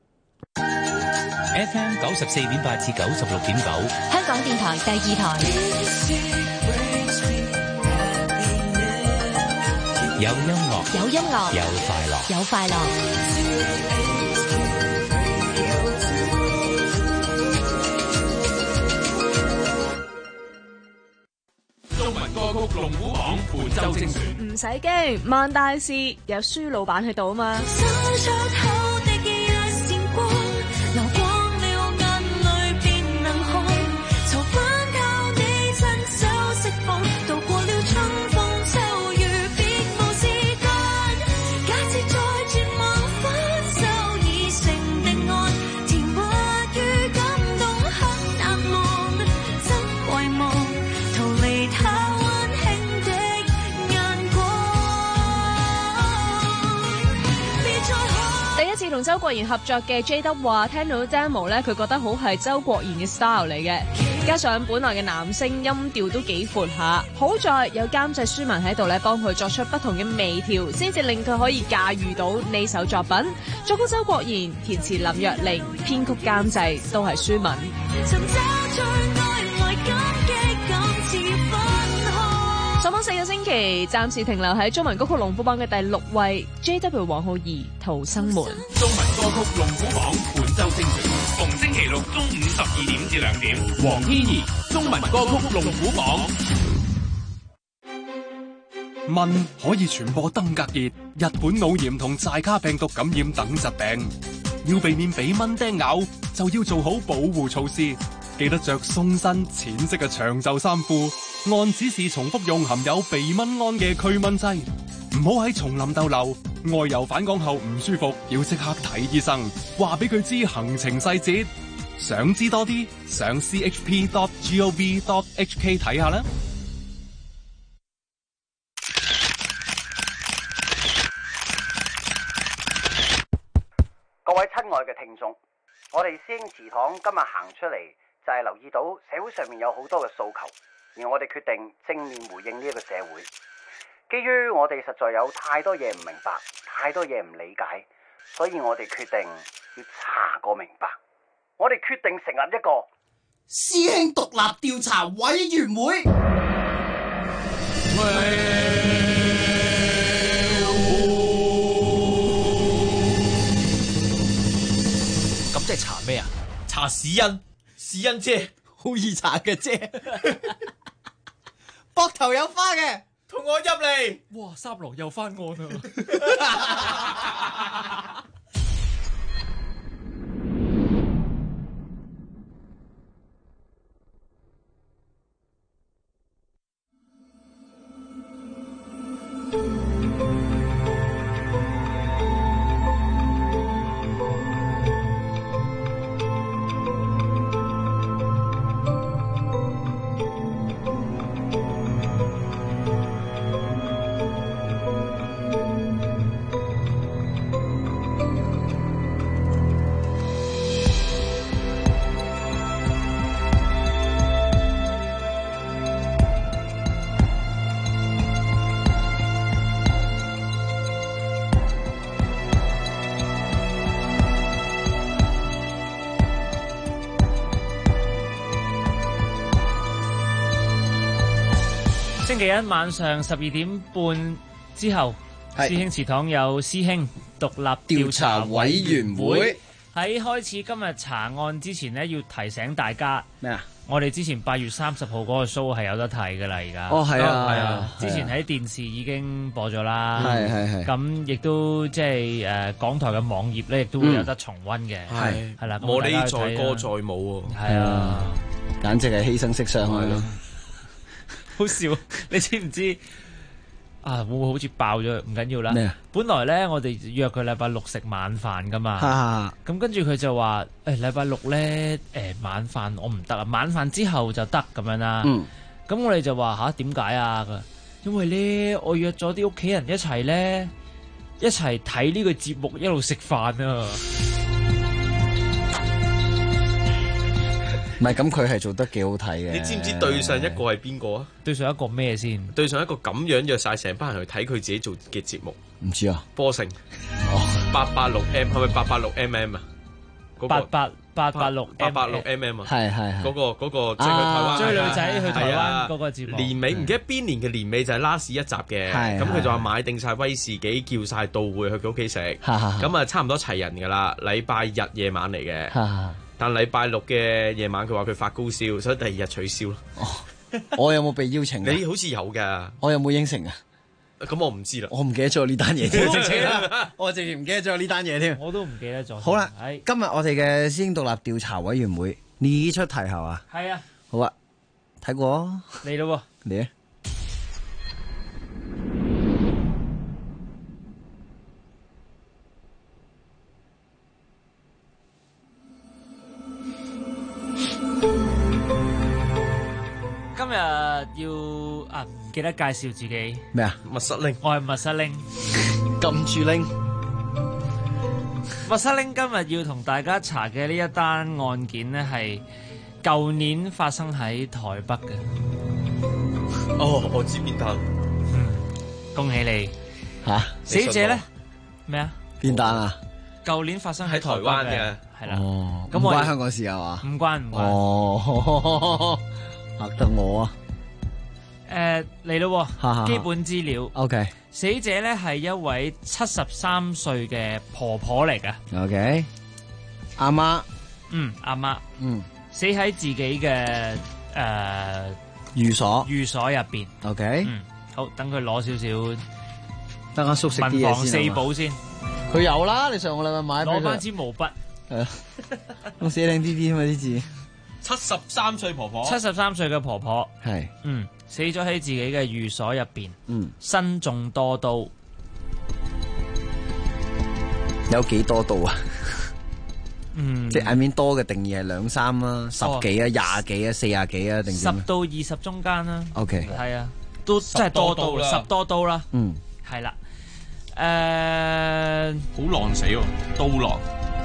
FM 94.8至96.9， 香港電台第2台。 有音樂， 有音樂， 有快樂， 有快樂。 中文歌曲龍虎榜本周精選。 唔使驚，萬大事有舒老闆喺度啊嘛。同周國賢合作嘅 JW 話聽到 demo 咧，佢覺得好係周國賢嘅 style 嚟嘅，加上本來嘅男聲音調都幾闊下，好在有監製舒文喺度咧，幫佢作出不同嘅微調，先至令佢可以駕馭到呢首作品。作曲周國賢，填詞林若寧，編曲監製都係舒文。上榜4個星期，暫時停留喺中文歌曲龍虎榜嘅第6位 ，JW 黃浩儀《逃生門》。 中文歌曲龍虎榜本周精選，逢星期六中午12點至2點，黃天怡中文歌曲龍虎榜。 蚊可以傳播登革熱、日本腦炎同寨卡病毒感染等疾病，要避免俾蚊叮咬，就要做好保護措施。記得着鬆身淺色嘅長袖衫褲，按指示重複用含有避蚊胺嘅驅蚊劑。唔好喺叢林逗留，外遊返港後唔舒服要即刻睇醫生，話俾佢知行程細節。想知多啲，上 chp.gov.hk 睇下啦。 各位親愛嘅聽眾，我哋師兄祠堂今日行出嚟，就係留意到社會上面有好多嘅訴求，而我哋決定正面回應呢一個社會。基於我哋實在有太多嘢唔明白，太多嘢唔理解，所以我哋決定要查個明白。我哋決定成立一個師兄獨立調查委員會。 咁即係查咩啊？查屎因。屎因姐好易查嘅啫，膊頭有花嘅，同我入嚟。 哇！三郎又翻案啊！ 星期一晚上12點半之後，師兄祠堂有師兄獨立調查委員會。喺開始今日查案之前呢，要提醒大家咩啊？ 我哋之前8月30號嗰個 show 係有得睇㗎啦，而家。 哦，係啊， 係啊，之前喺電視已經播咗啦。 係。 咁亦都即係港台嘅網頁咧，亦都會有得重溫嘅。係啦， 我哋載歌載舞喎。 係啊， 簡直係犧牲色相去咯。 好笑，你知唔知會唔會好似爆咗？唔緊要啦。 咩啊？ 本來咧我哋約佢禮拜六食晚飯噶嘛。咁跟住佢就話禮拜六咧晚飯我唔得啊，晚飯之後就得咁樣啦。咁我哋就話點解啊？因為咧我約咗啲屋企人一齊咧一齊睇呢個節目，一路食飯啊。 唔係，咁佢係做得幾好睇嘅。 你知唔知對上一個係邊個啊？ 對上一個咩先？ 對上一個咁樣約晒成班人去睇佢自己做嘅節目。 唔知啊。 波城。886M 係咪886mm啊？886mm 啊。 係。 嗰個即係去台灣追女仔去台灣嗰個節目。 年尾唔記得邊年嘅年尾就係 last 一集嘅。咁佢就話買定晒威士忌，叫晒到會去佢屋企食。咁啊差唔多齊人㗎啦。禮拜日夜晚嚟嘅。但禮拜六嘅夜晚佢話佢發高燒，所以第二日取消咯。 我有冇被邀請？ 你好似有㗎。 我有冇應承啊？ 咁我唔知啦。 我唔記得咗呢單嘢添。我直情唔記得咗呢單嘢添。 我都唔記得咗。 好啦，今日我哋嘅師兄獨立調查委員會呢出題係嘛？ 係啊。 好啊，睇過。 嚟咯喎。 嚟啊！ 今日要唔記得介紹自己咩啊？ 密室拎， 我係密室拎， 撳住拎。 密室拎今日要同大家查嘅呢一單案件呢，係舊年發生喺台北嘅。 我知邊單。 恭喜你吓！ 死者咧咩啊？ 邊單啊？ 舊年發生喺台灣嘅， 係啦。 咁關香港事啊嘛？ 唔關。 哦。嚇得我啊！ 嚟咯，基本資料。 OK， 死者咧係一位73歲嘅婆婆嚟嘅。 OK，阿媽。 阿媽。死喺自己嘅寓所入邊。 OK。 好，等佢攞少少。 等我縮食啲嘢先。 文房四寶先。 佢有啦，你上個禮拜買。 攞翻支毛筆。 係啊，我寫靚啲嘛啲字。 73歲婆婆 ，73歲嘅婆婆係， 死咗喺自己嘅寓所入邊，身中多刀， 有幾多刀啊？即係 I mean 多嘅定義係2、3啦，10幾啊、20幾啊、40幾啊，定 10到20中間啦。 OK， 係啊，都真係多刀啦，10多刀啦。係啦， 好狼死喎，刀狼。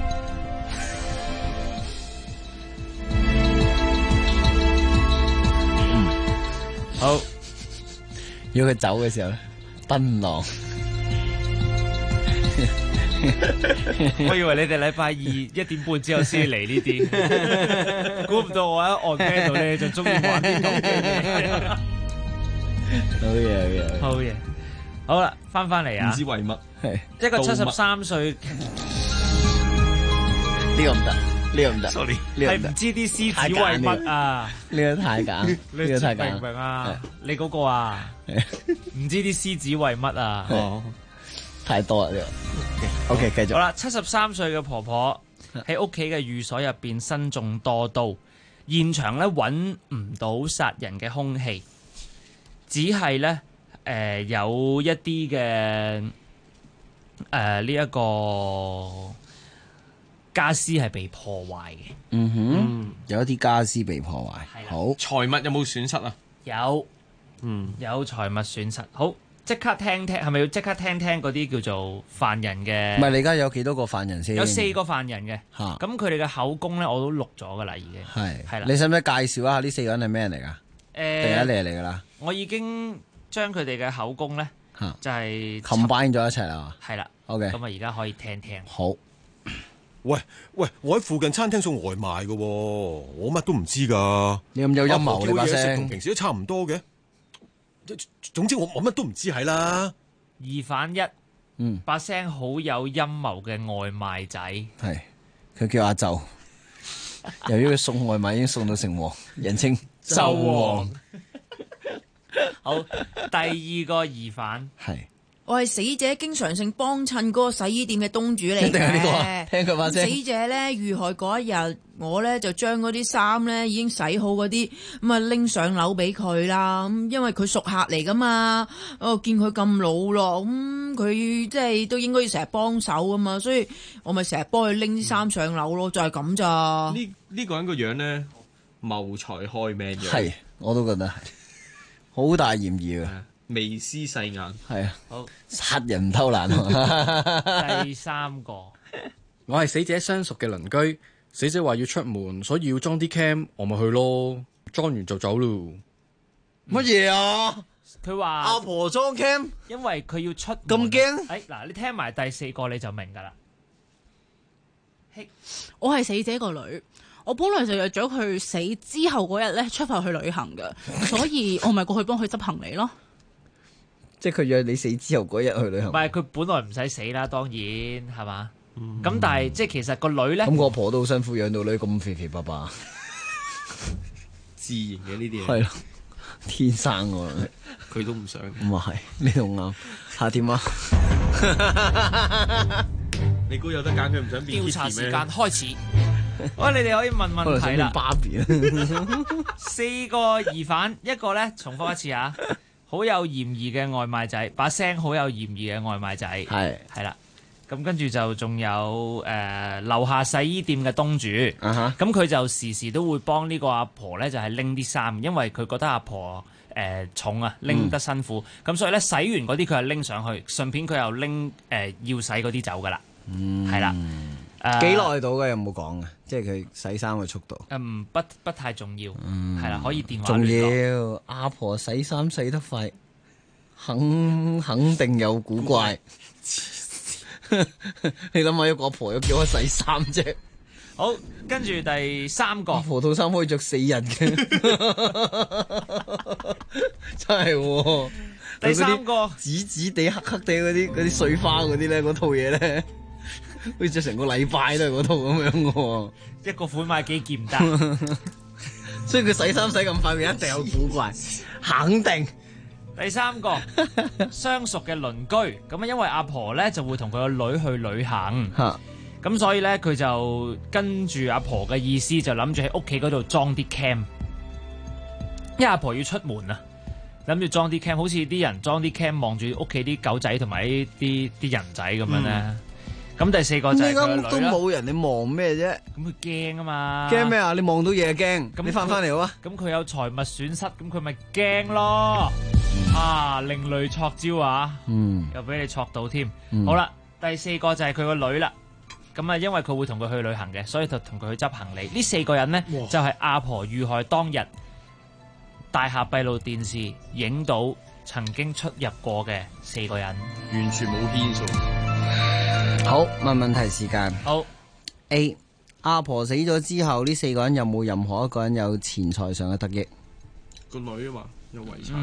好， 如果佢走嘅時候咧，燈籠。 我以為你哋禮拜二1點半之後先嚟呢啲，估唔到我喺岸邊度咧就中意玩呢種嘅嘢。好嘢，好啦，翻嚟啊！ 唔知為乜， 係一個73歲， 呢個唔得。呢個唔得 ，sorry， 係唔知啲獅子為乜啊？ 呢個太簡，呢個太簡， 明唔明啊？你嗰個啊，唔知啲獅子為乜啊？ 太多啦呢個。OK， 繼續。 好啦，73歲嘅婆婆喺屋企嘅寓所入邊身中多刀，現場咧揾唔到殺人嘅兇器，只係咧有一啲嘅呢一個家私係被破壞嘅。 有一啲家私被破壞。好， 財物有冇損失啊？ 有，有財物損失。好，即刻聽，係咪要即刻聽嗰啲叫做犯人嘅？ 唔係，你而家有幾多個犯人先？ 有4個犯人嘅。 嚇， 咁佢哋嘅口供咧，我都錄咗噶啦，已經。係啦。 你使唔使介紹一下呢4個人係咩人嚟㗎？定係一嚟㗎啦？ 我已經將佢哋嘅口供咧，就係 combine 咗一齊啦。 係啦。 OK。 咁啊，而家可以聽。 好。 喂，我喺附近餐廳送外賣嘅，我乜都唔知噶。 你咁有陰謀，你把聲同平時都差唔多嘅。總之我乜都唔知係啦。 疑犯1，把聲好有陰謀嘅外賣仔。 係，佢叫阿周。由於佢送外賣已經送到成王，人稱周王。 好，第2個疑犯係我係死者經常性幫襯嗰個洗衣店嘅東主嚟一定係呢個啊嘅。 聽佢把聲死者咧遇害嗰一日，我咧就將嗰啲衫咧已經洗好嗰啲，咁啊拎上樓俾佢啦。咁因為佢熟客嚟噶嘛，我見佢咁老咯，咁佢即係都應該要成日幫手噶嘛，所以我咪成日幫佢拎啲衫上樓咯，就係咁咋。 呢個人個樣咧謀財害命樣， 係我都覺得係好大嫌疑嘅。 眉絲細眼， 係啊， 好殺人唔偷懶。 第三個， 我係死者相熟嘅鄰居，死者話要出門，所以要裝啲 cam，我咪去咯，裝完就走咯。 乜嘢啊？ 佢話阿婆裝 cam， 因為佢要出咁驚。 嗱，你聽埋第四個你就明㗎啦。 我係死者個女，我本來就約咗佢死之後嗰日咧出發去旅行㗎，所以我咪過去幫佢執行李咯。 即係佢約你死之後嗰日去旅行。 唔係佢本來唔使死啦，當然係嘛。咁但係即係其實個女咧， 咁個婆都好辛苦養到女咁肥肥白白。 自然嘅呢啲嘢。 係咯，天生喎。 佢都唔想。 咁啊係，呢度啱。下點啊？ 你估有得揀佢唔想變？ 調查時間開始。好，你哋可以問問題啦。 芭比啊 4個疑犯，一個咧重複一次啊。好有嫌疑嘅外賣仔，把聲好有嫌疑嘅外賣仔，係啦。咁跟住就仲有樓下洗衣店嘅東主，咁佢就時時都會幫呢個阿婆咧，就係拎啲衫，因為佢覺得阿婆重啊，拎得辛苦，咁所以咧洗完嗰啲佢係拎上去，順便佢又拎要洗嗰啲走噶啦，係啦。 幾耐到嘅有冇講啊？即係佢洗衫嘅速度。 不太重要，係啦，可以電話重聯絡。 要阿婆洗衫洗得快，肯定有古怪。你諗下，一個阿婆有叫我洗衫啫。 好，跟住第三個。 阿婆套衫可以着4日嘅，真係喎。 第三個紫紫地、黑黑地嗰啲碎花嗰啲咧，嗰套嘢咧。好似着成個禮拜都係嗰套咁樣嘅喎， 一個款買幾件唔得， 所以佢洗衫洗咁快，佢一定有古怪，肯定。 第三個相熟嘅鄰居，咁啊，因為阿婆咧就會同佢個女去旅行，咁所以咧佢就跟住阿婆嘅意思，就諗住喺屋企嗰度裝啲 cam，因為阿婆要出門啊，諗住裝啲 cam，好似啲人裝啲 cam 望住屋企啲狗仔同埋啲人仔咁樣咧。咁第四個就係佢個女啦。 都冇人，你望咩啫？ 咁佢驚啊嘛！ 驚咩啊？你望到嘢驚，咁你翻嚟好啊？ 咁佢有財物損失，咁佢咪驚咯？啊，另類錯招啊！又俾你錯到添。好啦，第四個就係佢個女啦。咁啊，因為佢會同佢去旅行嘅，所以就同佢去執行李。呢4個人呢，就係阿婆遇害當日大廈閉路電視影到曾經出入過嘅4個人， 完全冇牽數。 好，問題時間。 好 A， 阿婆死咗之後，呢4個人有冇任何一個人有錢財上嘅得益？ 個女啊嘛，有遺產。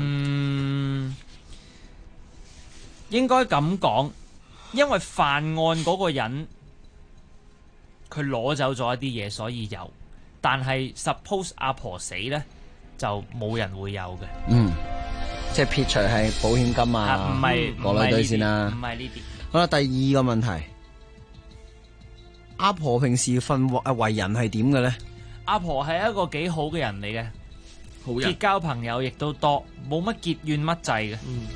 應該咁講，因為犯案嗰個人佢攞走咗一啲嘢，所以有。但係 suppose 阿婆死咧，就冇人會有嘅。 即係撇除係保險金啊， 唔係國內隊先啦， 唔係呢啲。 好啦，第二個問題，阿婆平時為人係點嘅咧？ 阿婆係一個幾好嘅人嚟嘅，好人，結交朋友亦都多，冇乜結怨乜滯嘅。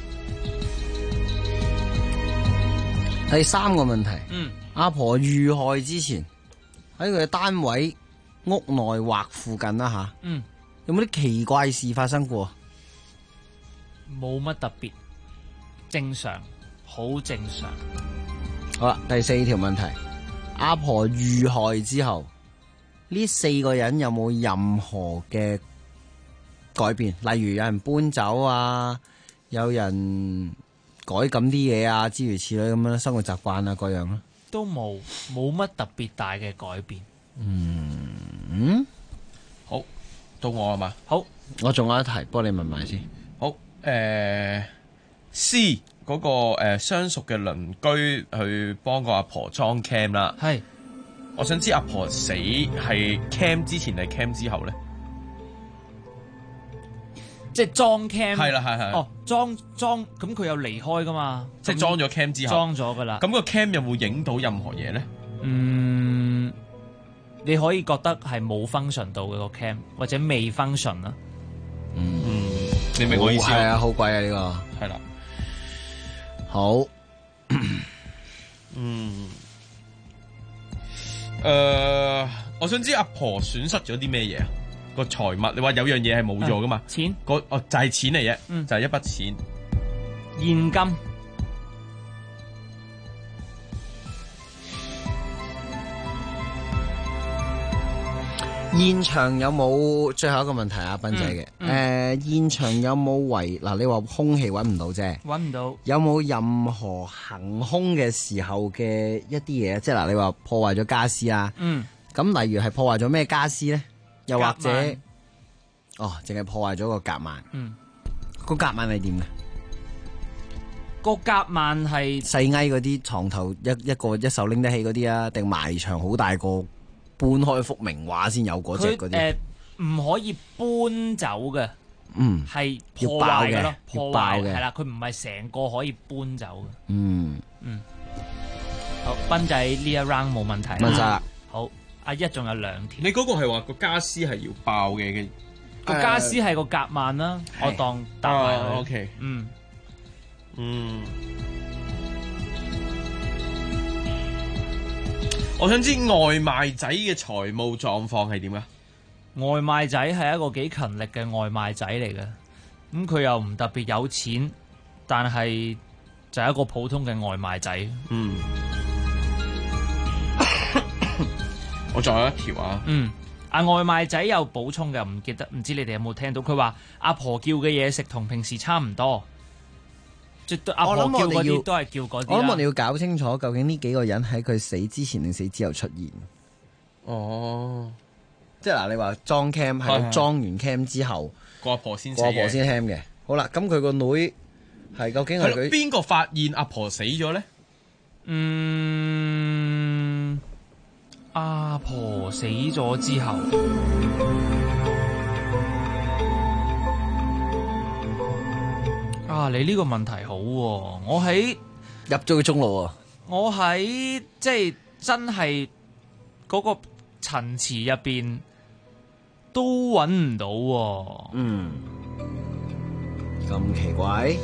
第三個問題，阿婆遇害之前喺佢嘅單位屋內或附近啦吓，有冇啲奇怪事發生過？ 冇乜特別，正常，好正常。 好啦，第4條問題，阿婆遇害之後，呢4個人有冇任何嘅改變？例如有人搬走啊，有人改咁啲嘢啊，諸如此類咁樣，生活習慣啊，各樣啦， 都冇乜特別大嘅改變。 好，到我係嘛？ 好， 我仲有一題，幫你問埋先。 好，C 嗰個相熟嘅鄰居去幫個阿婆裝 cam 啦。 係， 我想知阿婆死係 cam 之前定 cam 之後咧？ 即係裝 cam 係啦係。 哦，裝咁佢有離開噶嘛？ 即係裝咗 cam 之後， 裝咗噶啦。 咁個 cam 有冇影到任何嘢咧？ 你可以覺得係冇 function 到嘅個 cam， 或者未 function 啦。 你明我意思？ 係啊，好貴啊呢個。係啦。 好。 我想知阿婆損失咗啲咩嘢啊？個財物，你話有樣嘢係冇咗噶嘛？ 錢。 就係錢嚟嘅，就係一筆錢。 現金。 現場有冇最後一個問題啊，斌仔嘅？現場有冇嗱？你話兇器揾唔到啫， 揾唔到。 有冇任何行兇嘅時候嘅一啲嘢？即係嗱，你話破壞咗家私啦。咁例如係破壞咗咩家私咧？又或者淨係破壞咗個夾萬。個夾萬係點嘅？ 個夾萬係細埃嗰啲床頭一手拎得起嗰啲啊，定埋牆好大個？搬開幅名畫先有嗰隻嗰啲， 唔可以搬走嘅，係破要壞嘅咯， 要爆嘅係啦，佢唔係成個可以搬走嘅。好，斌仔呢一 round 冇問題， 問晒啦。 好，阿一仲有2條。 你嗰個係話個家私係要爆嘅， 個家私係個夾萬啦，我當答埋佢。 OK，我想知外賣仔嘅財務狀況係點啊？ 外賣仔係一個幾勤力嘅外賣仔嚟嘅，咁佢又唔特別有錢，但係就係一個普通嘅外賣仔。 我仲有一條啊。 外賣仔有補充嘅，唔知你哋有冇聽到？佢話阿婆叫嘅嘢食同平時差唔多。阿婆叫嗰啲都係叫嗰啲。 我諗我哋要搞清楚，究竟呢幾個人喺佢死之前定死之後出現？即係嗱，你話裝 cam 係佢裝完 cam 之後， 個阿婆先 cam 嘅。好啦，咁佢個女係究竟係佢邊個發現阿婆死咗咧？ 阿婆死咗之後。你呢個問題好喎，我喺入咗個中路啊！ 我喺即係真係嗰個陳詞入邊都揾唔到喎。 咁奇怪。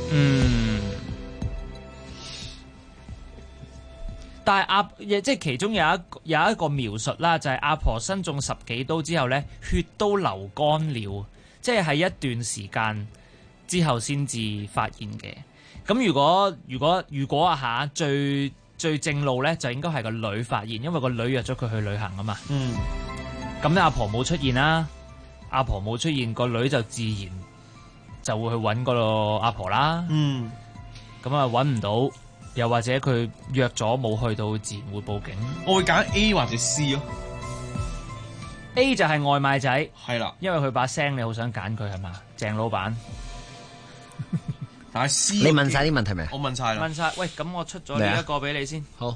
但係即係其中有一個描述啦，就係阿婆身中10幾刀之後咧，血都流乾了，即係喺一段時間之後先至發現嘅。咁如果最正路咧，就應該係個女發現，因為個女約咗佢去旅行啊嘛。咁咧阿婆冇出現啦，阿婆冇出現，個女就自然就會去揾個阿婆啦。咁啊揾唔到，又或者佢約咗冇去到，自然會報警。 我會揀 A 或者 C 咯。 A 就係外賣仔， 係啦， 因為佢把聲你好想揀佢係嘛，鄭老闆。 但係 C， 你問晒啲問題未？ 我問晒啦。 問晒，喂，咁我出咗呢一個俾你先。 好。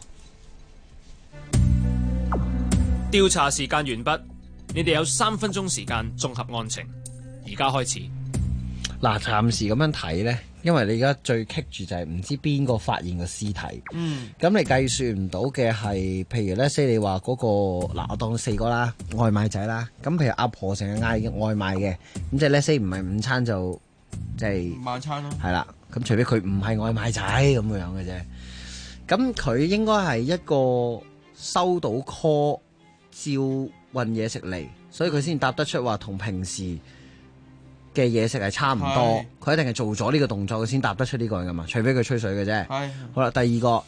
調查時間完畢，你哋有3分鐘時間綜合案情，而家開始。 嗱，暫時咁樣睇咧，因為你而家最棘住就係唔知邊個發現個屍體。咁你計算唔到嘅係，譬如咧，say 你話嗰個嗱，我當4個啦，外賣仔啦。咁譬如阿婆成日嗌外賣嘅，咁即係咧，say 唔係午餐就即係晚餐咯。 係啦，咁除非佢唔係外賣仔咁樣嘅啫。咁佢應該係一個收到 call 照運嘢食嚟，所以佢先答得出話同平時嘅嘢食係差唔多，佢一定係做咗呢個動作，佢先答得出呢個人噶嘛，除非佢吹水嘅啫。好啦，第二個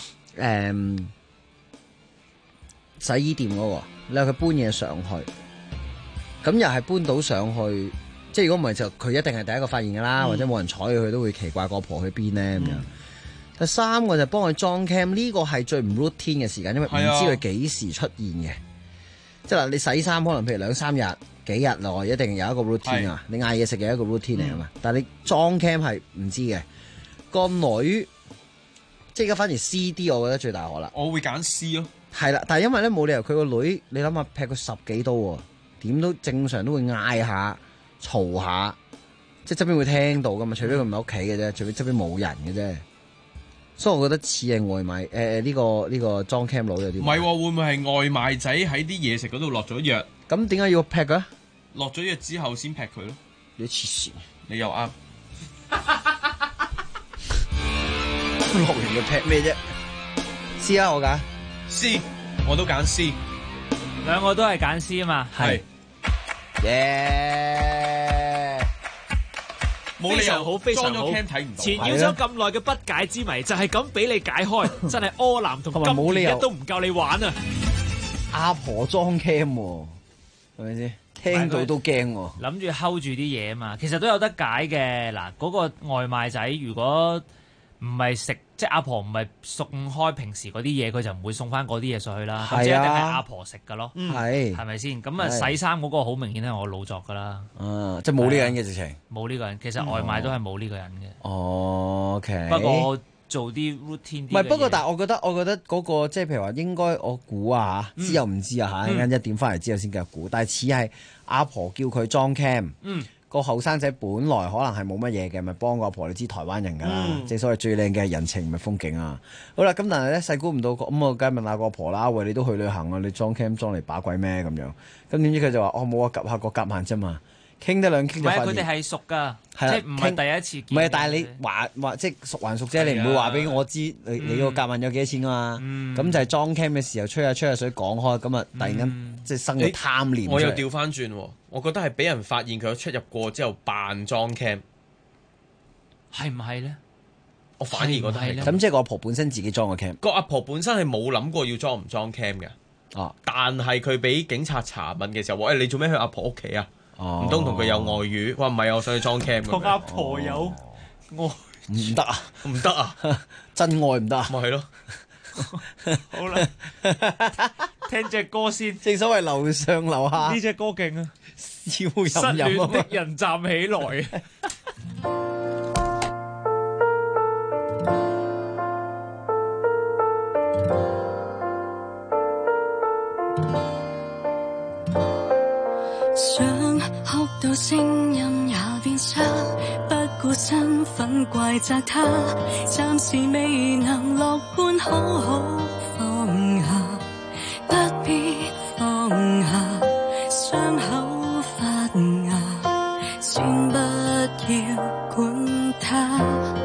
洗衣店嗰個，你話佢搬嘢上去，咁又係搬到上去，即係如果唔係就佢一定係第一個發現噶啦，或者冇人睬佢都會奇怪個婆去邊咧咁樣。第三個就幫佢裝 cam， 呢個係最唔 routine 嘅時間，因為唔知佢幾時出現嘅。即係嗱，你洗衫可能譬如2-3日、幾日內一定有一個 routine 啊，你嗌嘢食嘅一個 routine 嚟啊嘛。但係你裝 cam 係唔知嘅。個女即係而家反而 CD， 我覺得最大可能。 我會揀 C 咯。 係啦，但係因為咧冇理由佢個女，你諗下劈佢10幾刀喎，點都正常都會嗌下、嘈下， 即係側邊會聽到噶嘛，除非佢唔喺屋企嘅啫，除非側邊冇人嘅啫。所以我覺得似係外賣呢個裝 cam 佬有啲。 唔係喎，會唔會係外賣仔喺啲嘢食嗰度落咗藥？ 咁點解要劈嘅？ 落咗藥之後先劈佢咯。 你黐線， 你又啱。 落完要劈咩啫 ？C 啊，我揀 C， 我都揀 C， 兩個都係揀 C 啊嘛。 係。耶！ 冇理由好，非常好。 睇唔到。 纏繞咗咁耐嘅不解之謎，就係咁俾你解開，真係柯南同金田一都唔夠你玩啊！ 阿婆裝 cam 喎，係咪先？聽到都驚喎。 諗住 hold 住啲嘢啊嘛，其實都有得解嘅。嗱，嗰個外賣仔如果唔係食，即係阿婆唔係送開平時嗰啲嘢，佢就唔會送翻嗰啲嘢上去啦。咁即係一定係阿婆食噶咯。係咪先？咁啊，洗衫嗰個好明顯係我老作噶啦。 即係冇呢個人嘅直情。 冇呢個人，其實外賣都係冇呢個人嘅。 OK。 不過我做啲 routine 啲。 唔係，不過但係我覺得嗰個即係譬如話應該我估啊嚇，知又唔知啊嚇，一陣1點翻嚟之後先繼續估。但係似係阿婆叫佢裝 cam。個後生仔本來可能係冇乜嘢嘅，咪幫個阿婆。你知台灣人㗎啦，正所謂最靚嘅人情咪風景啊！好啦，咁但係咧細估唔到，咁我梗係問下個阿婆啦。喂，你都去旅行啊？你裝 cam 裝嚟把鬼咩咁樣？咁點知佢就話：冇啊，夾下個夾萬啫嘛。傾得兩傾就發現。 唔係佢哋係熟㗎，即係唔係第一次見。 唔係，但係你話即係熟還熟啫，你唔會話俾我知你個夾萬有幾多錢㗎嘛？咁就係裝 cam 嘅時候吹下水講開，咁啊突然間即係生咗貪念。 我又調翻轉喎。我覺得係俾人發現佢有出入過之後扮裝 cam， 係唔係咧？ 我反而覺得係咁，即係個阿婆本身自己裝個 cam。 個阿婆本身係冇諗過要裝唔裝 cam 嘅。但係佢俾警察查問嘅時候，喂，你做咩去阿婆屋企啊？唔通同佢有外遇？話唔係，我想去裝 cam。 同阿婆有愛唔得啊？ 唔得啊？ 真愛唔得啊？ 咪係咯。 好啦，聽隻歌先。 正所謂樓上樓下， 呢隻歌勁啊！ 要飲失戀的人站起來。 想哭到聲音也變沙，不顧身份怪責他，暫時未能樂觀好好放下，不必放下傷口發芽，先不要管它。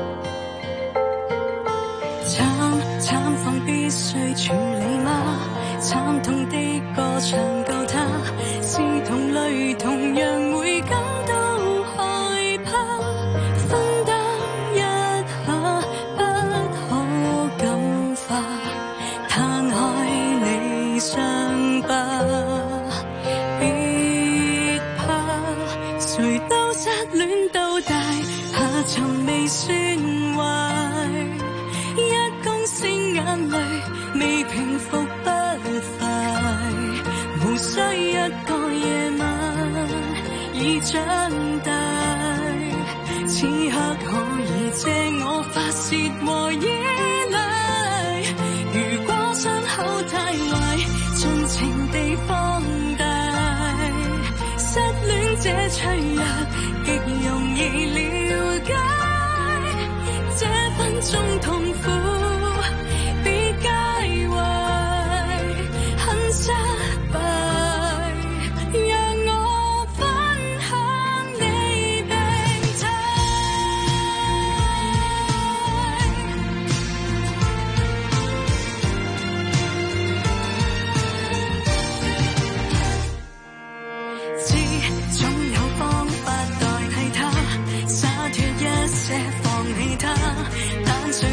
慘況必須處理嗎？慘痛的歌唱夠他，是同類同樣會感到害怕，分擔一下不可感化，攤開理想吧，別怕，誰都失戀到大，下沉未算壞，一公升眼淚未平復不快，無需一個夜晚已長大，此刻可以借我發洩和依賴，如果傷口太壞，盡情地放大，失戀這脆弱極容易了解，這分鐘痛苦別介懷，很失敗，讓我分享你病態。知總有方法代替他，灑脫一些放棄他，但誰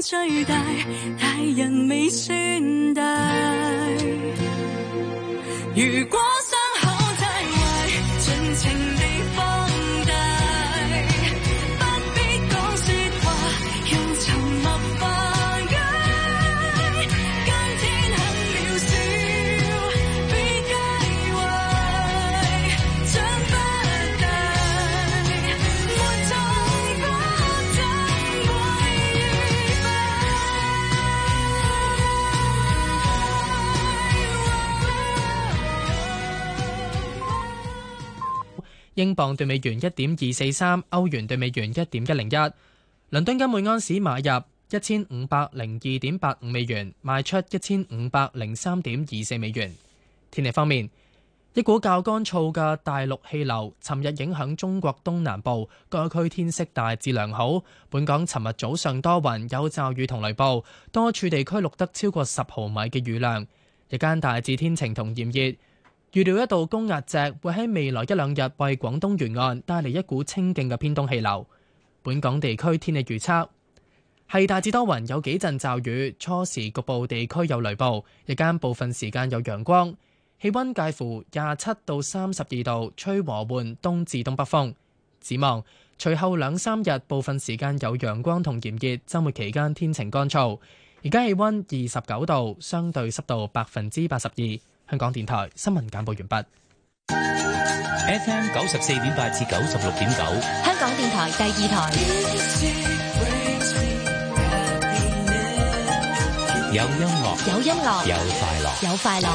最大，大人未算大。如果傷口太壞，盡情地放大，不必講説話，用沉默化解。今天很渺小，別介懷，長不大，沒痛苦怎會愉快？ 英鎊對美元1.243，歐元對美元1.101，倫敦金每安士買入1502.85美元，賣出1503.24美元。天氣方面，一股較乾燥嘅大陸氣流尋日影響中國東南部，該區天色大致良好。本港尋日早上多雲，有驟雨同雷暴，多處地區錄得超過10毫米嘅雨量。日間大致天晴同炎熱。預料一道高壓脊會喺未來一兩日為廣東沿岸帶嚟一股清勁嘅偏東氣流。本港地區天氣預測係大致多雲，有幾陣驟雨，初時局部地區有雷暴，日間部分時間有陽光，氣溫介乎27到32度，吹和緩東至東北風。展望隨後兩三日部分時間有陽光同炎熱，週末期間天晴乾燥。而家氣溫29度，相對濕度82%。香港電台新聞簡報完畢。 FM 94.8至96.9， 香港電台第二台。 有音樂， 有音樂， 有快樂， 有快樂。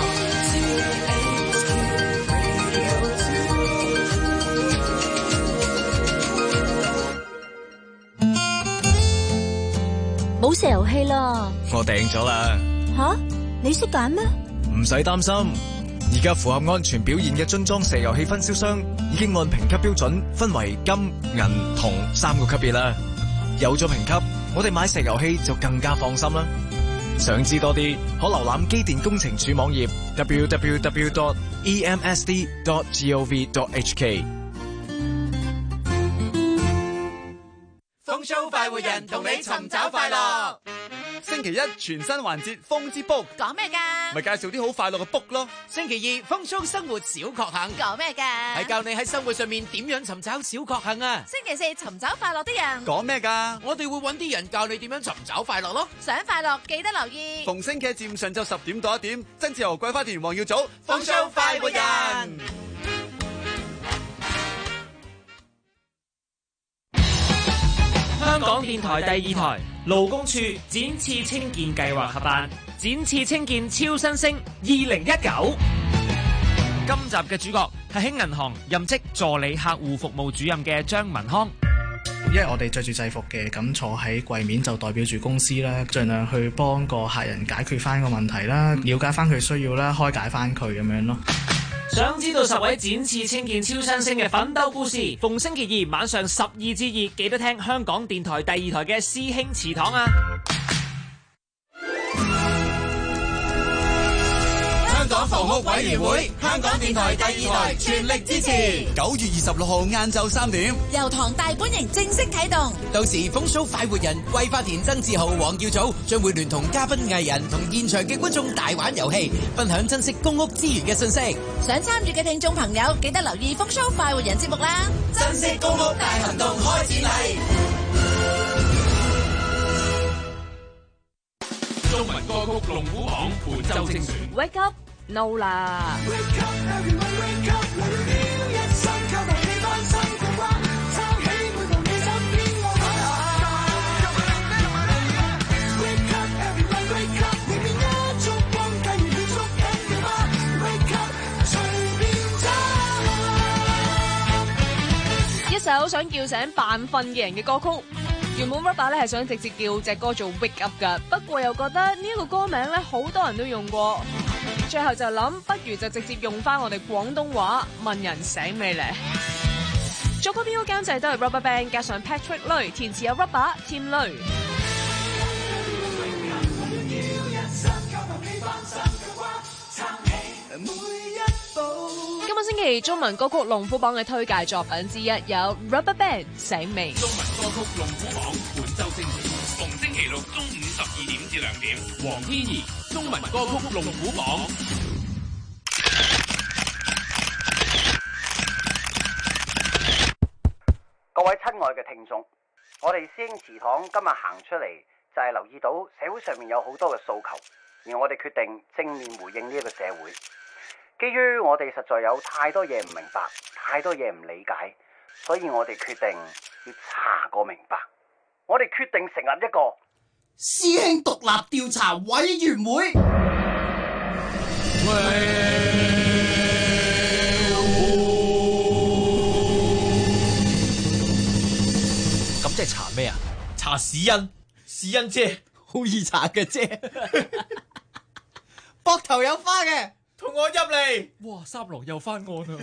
冇石油氣啦！ 我訂咗啦。 吓？你識揀咩？ 唔使擔心，而家符合安全表現嘅樽裝石油氣分銷商已經按評級標準分為金、銀、銅3個級別啦。有咗評級，我哋買石油氣就更加放心啦。想知多啲，可瀏覽機電工程署網頁 www.emsd.gov.hk。 風騷快活人同你尋找快樂。星期一全新環節風之 book， 講咩㗎？ 咪介紹啲好快樂嘅 book 咯。 星期二風騷生活小確幸， 講咩㗎？ 係教你喺生活上面點樣尋找小確幸啊。 星期四尋找快樂的人， 講咩㗎？ 我哋會揾啲人教你點樣尋找快樂咯。 想快樂記得留意， 逢星期一至五上晝10點到1點，曾志豪、桂花田、黃耀祖，風騷快活人。 香港電台第二台勞工處展翅青見計劃合辦展翅青見超新星2019。今集嘅主角係喺銀行任職助理客戶服務主任嘅張文康。 因為我哋着住制服嘅，咁坐喺櫃面就代表住公司啦，盡量去幫個客人解決翻個問題啦，了解翻佢需要啦，開解翻佢咁樣咯。 想知道10位展翅青見超新星嘅奮鬥故事，逢星期二晚上12至2，記得聽香港電台第二台嘅師兄祠堂啊！ 香港房屋委員會，香港電台第二台全力支持。9月26號晏晝3點， 油塘大本營正式啟動。 到時風騷快活人桂花田、曾志豪、黃耀祖將會聯同嘉賓藝人同現場嘅觀眾大玩遊戲，分享珍惜公屋資源嘅信息。 想參與嘅聽眾朋友，記得留意風騷快活人節目啦！ 珍惜公屋大行動開展嚟。 中文歌曲龍虎榜本周精選。 Wake up no 啦！一首想叫醒扮瞓嘅人嘅歌曲。原本 Rubber 咧係想直接叫隻歌做 Wake Up 噶，不過又覺得呢個歌名咧好多人都用過，最後就諗不如就直接用翻我哋廣東話問人醒未咧。作曲編曲監製都係 Rubber Band， 加上 Patrick Lui， 填詞有 Rubber 添Lui。今個星期中文歌曲龍虎榜嘅推介作品之一有 Rubber Band 醒未。 中文歌曲龍虎榜本周精選，逢星期六中午至2點，黃天怡中文歌曲龍虎榜。 各位親愛嘅聽眾，我哋師兄祠堂今日行出嚟，就係留意到社會上面有好多嘅訴求，而我哋決定正面回應呢一個社會。基於我哋實在有太多嘢唔明白，太多嘢唔理解，所以我哋決定要查個明白。我哋決定成立一個師兄獨立調查委員會。 咁即係查咩啊？ 查屎恩姐， 好易查嘅啫。膊頭有花嘅， 同我入嚟。 哇！三郎又翻案啦！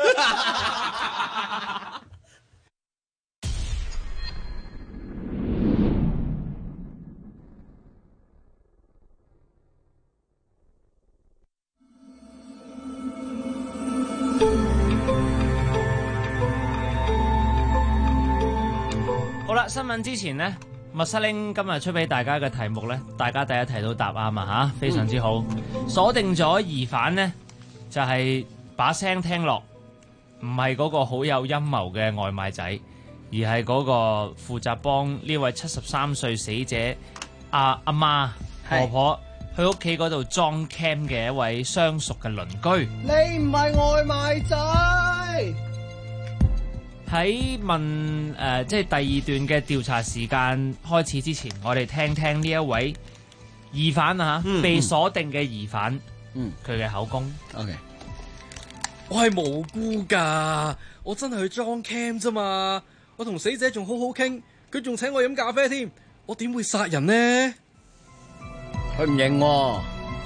好啦，新聞之前呢，麥瑟玲今日出俾大家嘅題目呢，大家第一題都答啱啊吓，非常之好。鎖定咗疑犯呢，就係把聲聽落唔係嗰個好有陰謀嘅外賣仔，而係嗰個負責幫呢位73歲死者阿媽婆婆去屋企嗰度裝 cam 嘅一位相熟嘅鄰居。 你唔係外賣仔。 喺問即係第二段嘅調查時間開始之前，我哋聽聽呢一位疑犯啊，被鎖定嘅疑犯，佢嘅口供。 OK， 我係無辜㗎，我真係去裝 cam 啫嘛。我同死者仲好好傾，佢仲請我飲咖啡添，我點會殺人呢？ 佢唔認喎，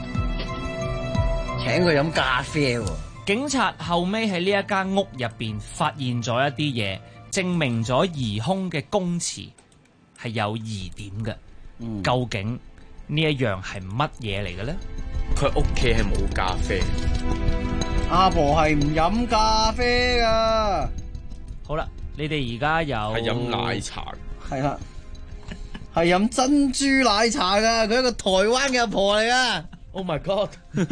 請佢飲咖啡喎。 警察後尾喺呢一間屋入邊發現咗一啲嘢，證明咗疑兇嘅供詞係有疑點嘅。究竟呢一樣係乜嘢嚟嘅咧？ 佢屋企係冇咖啡， 阿婆係唔飲咖啡噶。 好啦，你哋而家有係飲奶茶， 係啦，係飲珍珠奶茶噶。佢係一個台灣嘅阿婆嚟噶。 Oh my god！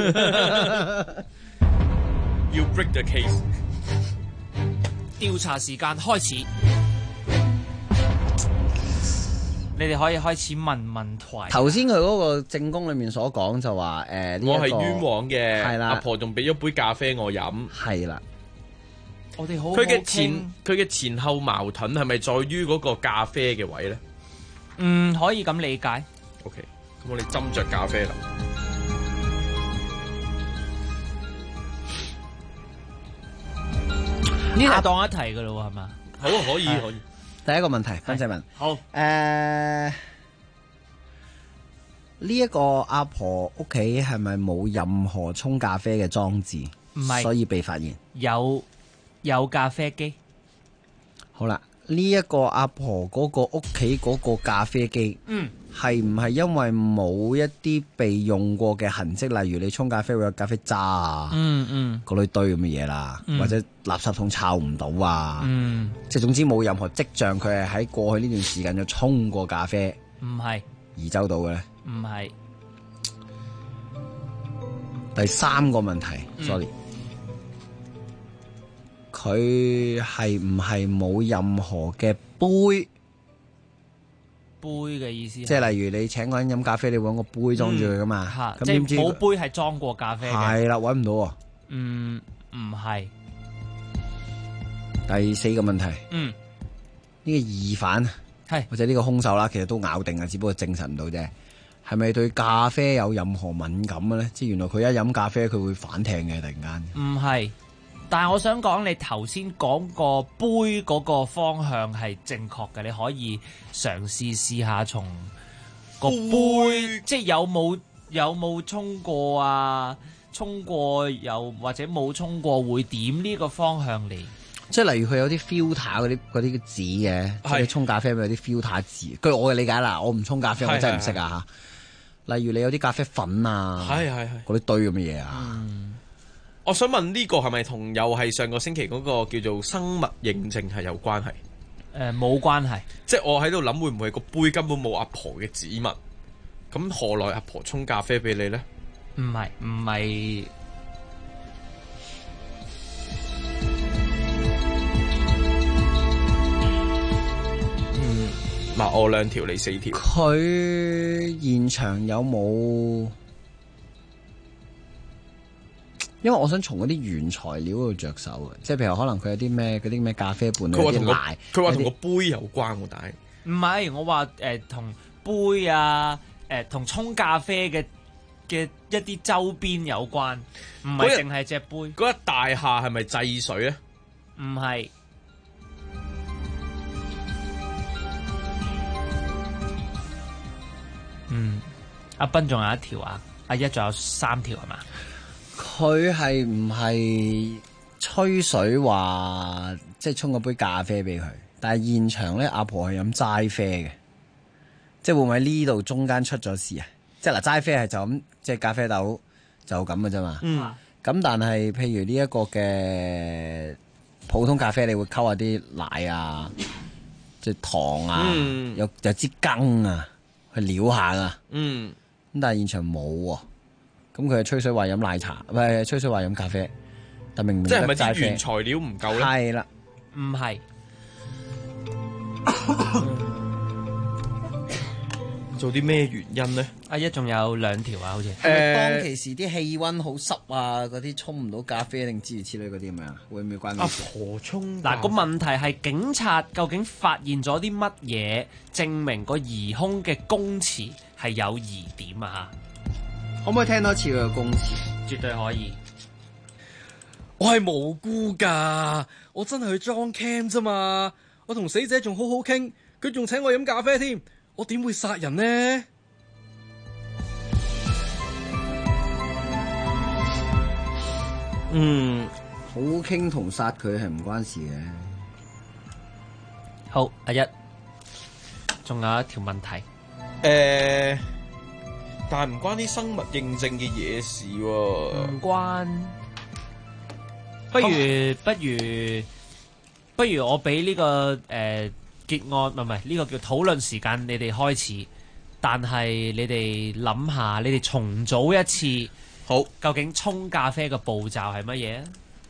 要 break the case。 調查時間開始，你哋可以開始問問題。 頭先佢嗰個證供裏面所講就話我係冤枉嘅， 係啦， 阿婆仲俾咗杯咖啡我飲， 係啦。 我哋好佢嘅前後矛盾係咪在於嗰個咖啡嘅位咧？ 可以咁理解。 OK， 咁我哋斟酌咖啡啦。 呢題當一題噶咯，係嘛？ 好，可以。 第一個問題，分析問。 好。 呢一個阿婆屋企係咪冇任何沖咖啡嘅裝置？ 唔係， 所以被發現。 有咖啡機。 好啦，呢一個阿婆嗰個屋企嗰個咖啡機，係唔係因為冇一啲被用過嘅痕跡，例如你沖咖啡會有咖啡渣啊，嗰類堆咁嘅嘢啦，或者垃圾桶抄唔到啊，即係總之冇任何跡象佢係喺過去呢段時間就沖過咖啡， 唔係移走到嘅咧？ 唔係。 第三個問題，sorry，佢係唔係冇任何嘅杯？ 杯嘅意思， 即係例如你請個人飲咖啡，你會揾個杯裝住佢噶嘛？ 即係冇杯係裝過咖啡嘅。 係啦，揾唔到喎。 唔係。 第四個問題，呢個疑犯係或者呢個兇手啦，其實都咬定啊，只不過證實唔到啫。係咪對咖啡有任何敏感嘅咧？即係原來佢一飲咖啡佢會反艇嘅，突然間。 唔係。但係我想講，你頭先講個杯嗰個方向係正確嘅，你可以嘗試下從個杯，即係有冇沖過啊？沖過又或者冇沖過，會點呢個方向嚟？ 即係例如佢有啲 filter 嗰啲紙嘅，即係沖咖啡咪有啲 filter 紙。據我嘅理解啦，我唔沖咖啡，我真係唔識啊嚇。例如你有啲咖啡粉啊，嗰啲堆咁嘅嘢啊。 我想問呢個係咪同又係上個星期嗰個叫做生物認證係有關係？ 冇關係。 即係我喺度諗會唔會個杯根本冇阿婆嘅指紋， 咁何來阿婆沖咖啡俾你咧？ 唔係。 嗱，我2條你4條。 佢現場有冇？因為我想從嗰啲原材料度着手嘅，即係譬如可能佢有啲咩嗰啲咩咖啡伴， 佢話同奶， 佢話同個杯有關喎，但係唔係，我話同杯啊，同沖咖啡嘅一啲周邊有關，唔係淨係隻杯。 嗰一大廈係咪制水咧？ 唔係。阿斌仲有1條啊，阿一仲有3條係嘛？ 佢係唔係吹水話即係沖嗰杯咖啡俾佢？但係現場咧，阿婆係飲齋啡嘅，即係會唔會喺呢度中間出咗事啊？即係嗱，齋啡係就咁，即係咖啡豆就咁嘅啫嘛。咁但係譬如呢一個嘅普通咖啡，你會溝下啲奶啊，即係糖啊，有支羹啊。去撩下噶，咁但係現場冇喎，咁佢係吹水話飲奶茶，唔係吹水話飲咖啡，但明明即係咪啲原材料唔夠咧？ 係啦， 唔係， 做啲咩原因咧？ 阿一仲有2條啊，好似當其時啲氣溫好濕啊，嗰啲沖唔到咖啡定諸如此類嗰啲咁樣，會唔會關？ 阿婆沖嗱，個問題係警察究竟發現咗啲乜嘢，證明個疑兇嘅供詞係有疑點啊？ 可唔可以聽多次佢嘅供詞？ 絕對可以。 我係無辜㗎，我真係去裝 cam 啫嘛，我同死者仲好好傾，佢仲請我飲咖啡添，我點會殺人呢？ 好傾同殺佢係唔關事嘅。 好，阿一，仲有1條問題。 但係唔關啲生物認證嘅嘢事喎。 唔關。不如我俾呢個結案，唔係呢個叫討論時間，你哋開始。但係你哋諗下，你哋重組一次。 好， 究竟沖咖啡嘅步驟係乜嘢？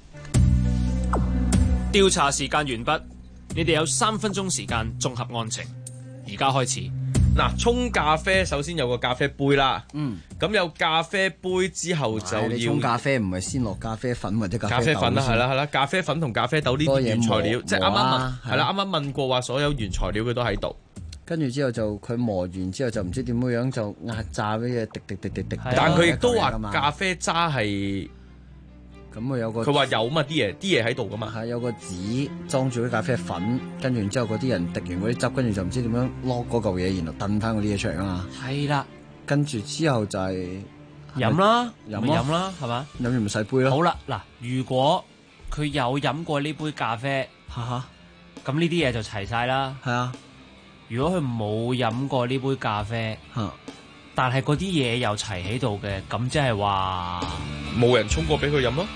調查時間完畢，你哋有3分鐘時間綜合案情。而家開始。 嗱，沖咖啡首先有個咖啡杯啦。咁有咖啡杯之後就要沖咖啡，唔係先落咖啡粉或者咖啡粉啦，係啦，咖啡粉同咖啡豆呢啲原材料，即係啱啱問過話，所有原材料佢都喺度。 跟住之後就佢磨完之後就唔知點樣就壓榨嗰啲嘢滴。 但佢亦都話咖啡渣係咁啊，有個佢話有嘛，啲嘢喺度噶嘛， 係有個紙裝住啲咖啡粉，跟住之後嗰啲人滴完嗰啲汁，跟住就唔知點樣攞嗰嚿嘢，然後燉翻嗰啲嘢出嚟啊嘛。 係啦， 跟住之後就係飲啦，係嘛？ 飲完咪洗杯咯。 好啦，嗱，如果佢有飲過呢杯咖啡，咁呢啲嘢就齊晒啦。 係啊。 如果佢冇飲過呢杯咖啡，但係嗰啲嘢又齊喺度嘅，咁即係話冇人沖過俾佢飲咯。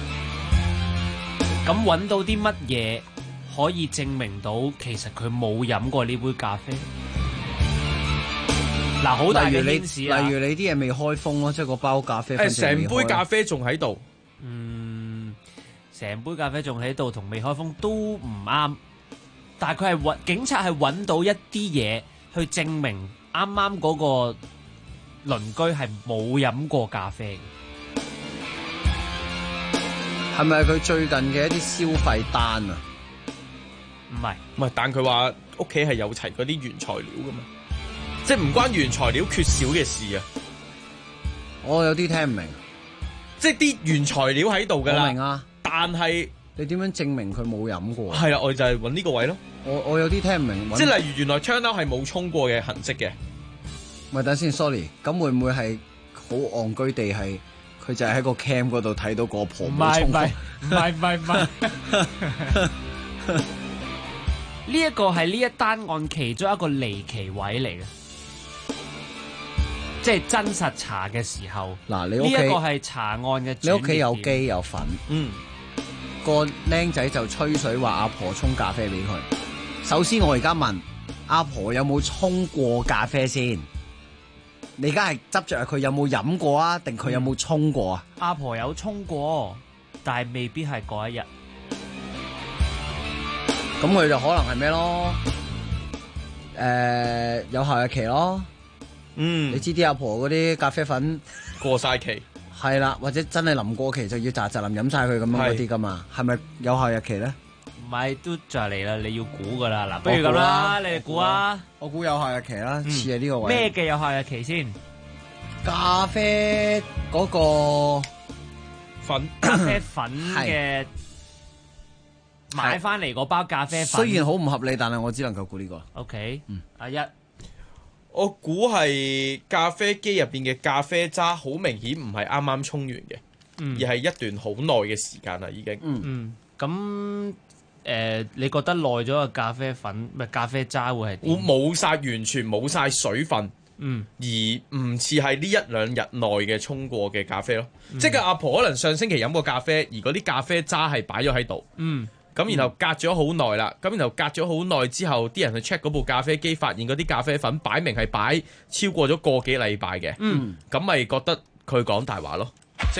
咁揾到啲乜嘢可以證明到其實佢冇飲過呢杯咖啡？嗱，好大嘅件事啊！ 例如你啲嘢未開封咯，即係個包咖啡粉成杯咖啡仲喺度。 成杯咖啡仲喺度同未開封都唔啱。但係佢係警察係揾到一啲嘢去證明啱啱嗰個鄰居係冇飲過咖啡嘅。 係咪佢最近嘅一啲消費單啊？ 唔係， 但佢話屋企係有齊嗰啲原材料噶嘛，即係唔關原材料缺少嘅事啊。 我有啲聽唔明， 即係啲原材料喺度噶啦。 我明啊， 但係你點樣證明佢冇飲過？ 係啦，我就係揾呢個位咯。 我有啲聽唔明， 即係例如原來 turn out 係冇沖過嘅痕跡嘅。 咪等先 ，sorry， 咁會唔會係好戇居地係佢就係喺個 cam 嗰度睇到個婆冇沖過？ 唔係，呢一個係呢一單案其中一個離奇位嚟嘅，即係真實查嘅時候。 嗱，你屋企呢一個係查案嘅， 你屋企有機有粉，個僆仔就吹水話阿婆沖咖啡俾佢。首先我而家問阿婆有冇沖過咖啡先？ 你而家係執着佢有冇飲過啊，定佢有冇沖過啊？ 阿婆有沖過，但係未必係嗰一日。 咁佢就可能係咩咯？有效日期咯。你知啲阿婆嗰啲咖啡粉過晒期， 係啦，或者真係臨過期就要喳喳臨飲晒佢咁樣嗰啲噶嘛？係咪有效日期咧？ 唔係都就嚟啦，你要估噶啦。嗱，不如咁啦，你哋估啊！ 我估有效日期啦，似係呢個位。 咩嘅有效日期先？ 咖啡嗰個粉， 咖啡粉嘅買翻嚟嗰包咖啡粉。 雖然好唔合理，但係我只能夠估呢個。 OK，阿一， 我估係咖啡機入邊嘅咖啡渣，好明顯唔係啱啱沖完嘅，而係一段好耐嘅時間啦，已經。 咁你覺得耐咗嘅咖啡粉咪咖啡渣會係點？ 冇晒，完全冇晒水分。而唔似係呢一兩日內嘅沖過嘅咖啡咯。即係個阿婆可能上星期飲過咖啡，而嗰啲咖啡渣係擺咗喺度。咁然後隔咗好耐啦，咁然後隔咗好耐之後，啲人去 check 嗰部咖啡機，發現嗰啲咖啡粉擺明係擺超過咗個幾禮拜嘅。咁咪覺得佢講大話咯，即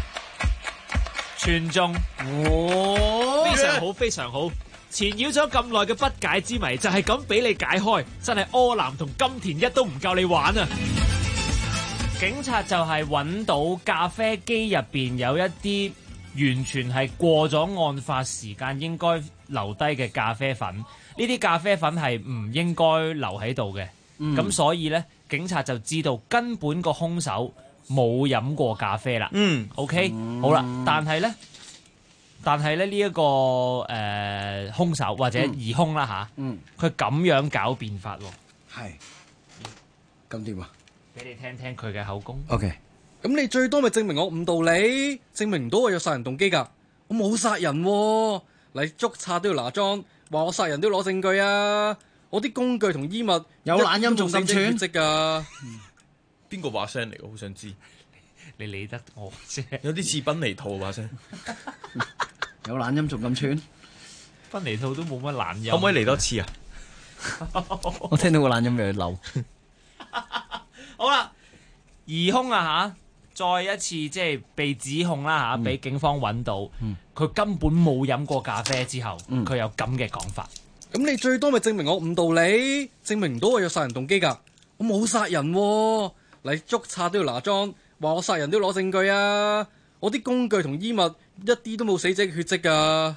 全中，非常好，非常好。纏繞咗咁耐嘅不解之謎，就係咁俾你解開，真係柯南同金田一都唔夠你玩啊！警察就係揾到咖啡機入邊有一啲完全係過咗案發時間應該留低嘅咖啡粉，呢啲咖啡粉係唔應該留喺度嘅。咁所以呢，警察就知道根本個兇手冇飲過咖啡啦。OK，好啦，但係呢呢一個兇手或者疑兇啦嚇，佢咁樣狡辯法喎。 係，咁點啊？ 俾你聽聽佢嘅口供。 OK， 咁你最多咪證明我誤導你，證明唔到我有殺人動機㗎。我冇殺人喎，嚟捉賊都要拿裝，話我殺人都要攞證據啊！我啲工具同衣物有懶音仲咁串血跡㗎。 邊個把聲嚟？我好想知。 你理得我啫？ 有啲似賓尼兔把聲。 有懶音仲咁串， 賓尼兔都冇乜懶音。 可唔可以嚟多次啊？ 我聽到個懶音俾佢漏。 好啦，疑兇啊嚇，再一次即係被指控啦嚇，俾警方揾到，佢根本冇飲過咖啡之後，佢有咁嘅講法。 咁你最多咪證明我誤導你，證明唔到我有殺人動機㗎。我冇殺人喎，嚟捉賊都要拿裝，話我殺人都要攞證據啊！我啲工具同衣物一啲都冇死者嘅血跡㗎。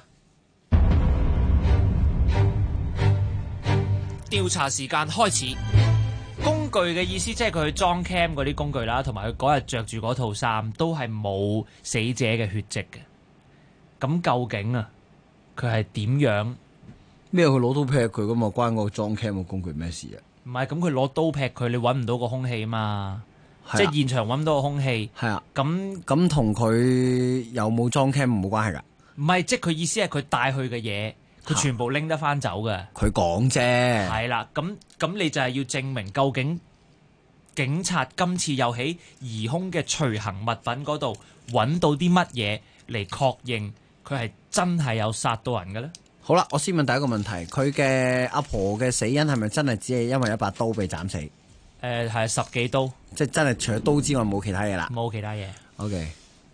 調查時間開始。工具嘅意思即係佢去裝 cam 嗰啲工具啦，同埋佢嗰日着住嗰套衫都係冇死者嘅血跡嘅。咁究竟啊，佢係點樣？ 咩？佢攞刀劈佢咁嘛？關個裝 cam 嘅工具咩事啊？ 唔係，咁佢攞刀劈佢，你揾唔到個兇器啊嘛？即係現場揾唔到個兇器。 係啊。 咁同佢有冇裝 cam 冇關係㗎？ 唔係，即係佢意思係佢帶去嘅嘢，佢全部拎得翻走嘅。 佢講啫。 係啦，咁你就係要證明究竟警察今次又喺疑兇嘅隨行物品嗰度揾到啲乜嘢嚟確認佢係真係有殺到人嘅咧？ 好啦，我先問第一個問題，佢嘅阿婆嘅死因係咪真係只係因為一把刀被斬死？ 係10幾刀， 即係真係除咗刀之外冇其他嘢啦。 冇其他嘢。 OK，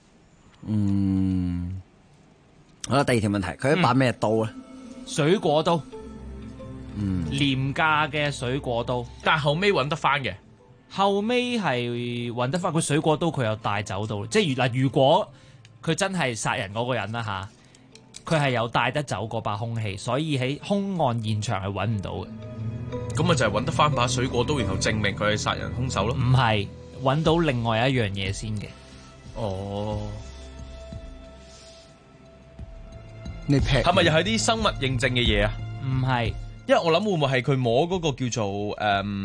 好啦，第二條問題，佢一把咩刀咧？ 水果刀。廉價嘅水果刀， 但係後尾揾得翻嘅。 後尾係揾得翻佢水果刀，佢又帶走到，即係如果佢真係殺人嗰個人啦嚇，佢係有帶得走嗰把兇器，所以喺兇案現場係揾唔到嘅。 咁咪就係揾得翻把水果刀，然後證明佢係殺人兇手咯？ 唔係，揾到另外一樣嘢先嘅。 哦， 你劈係咪又係啲生物認證嘅嘢啊？ 唔係， 因為我諗會唔會係佢摸嗰個叫做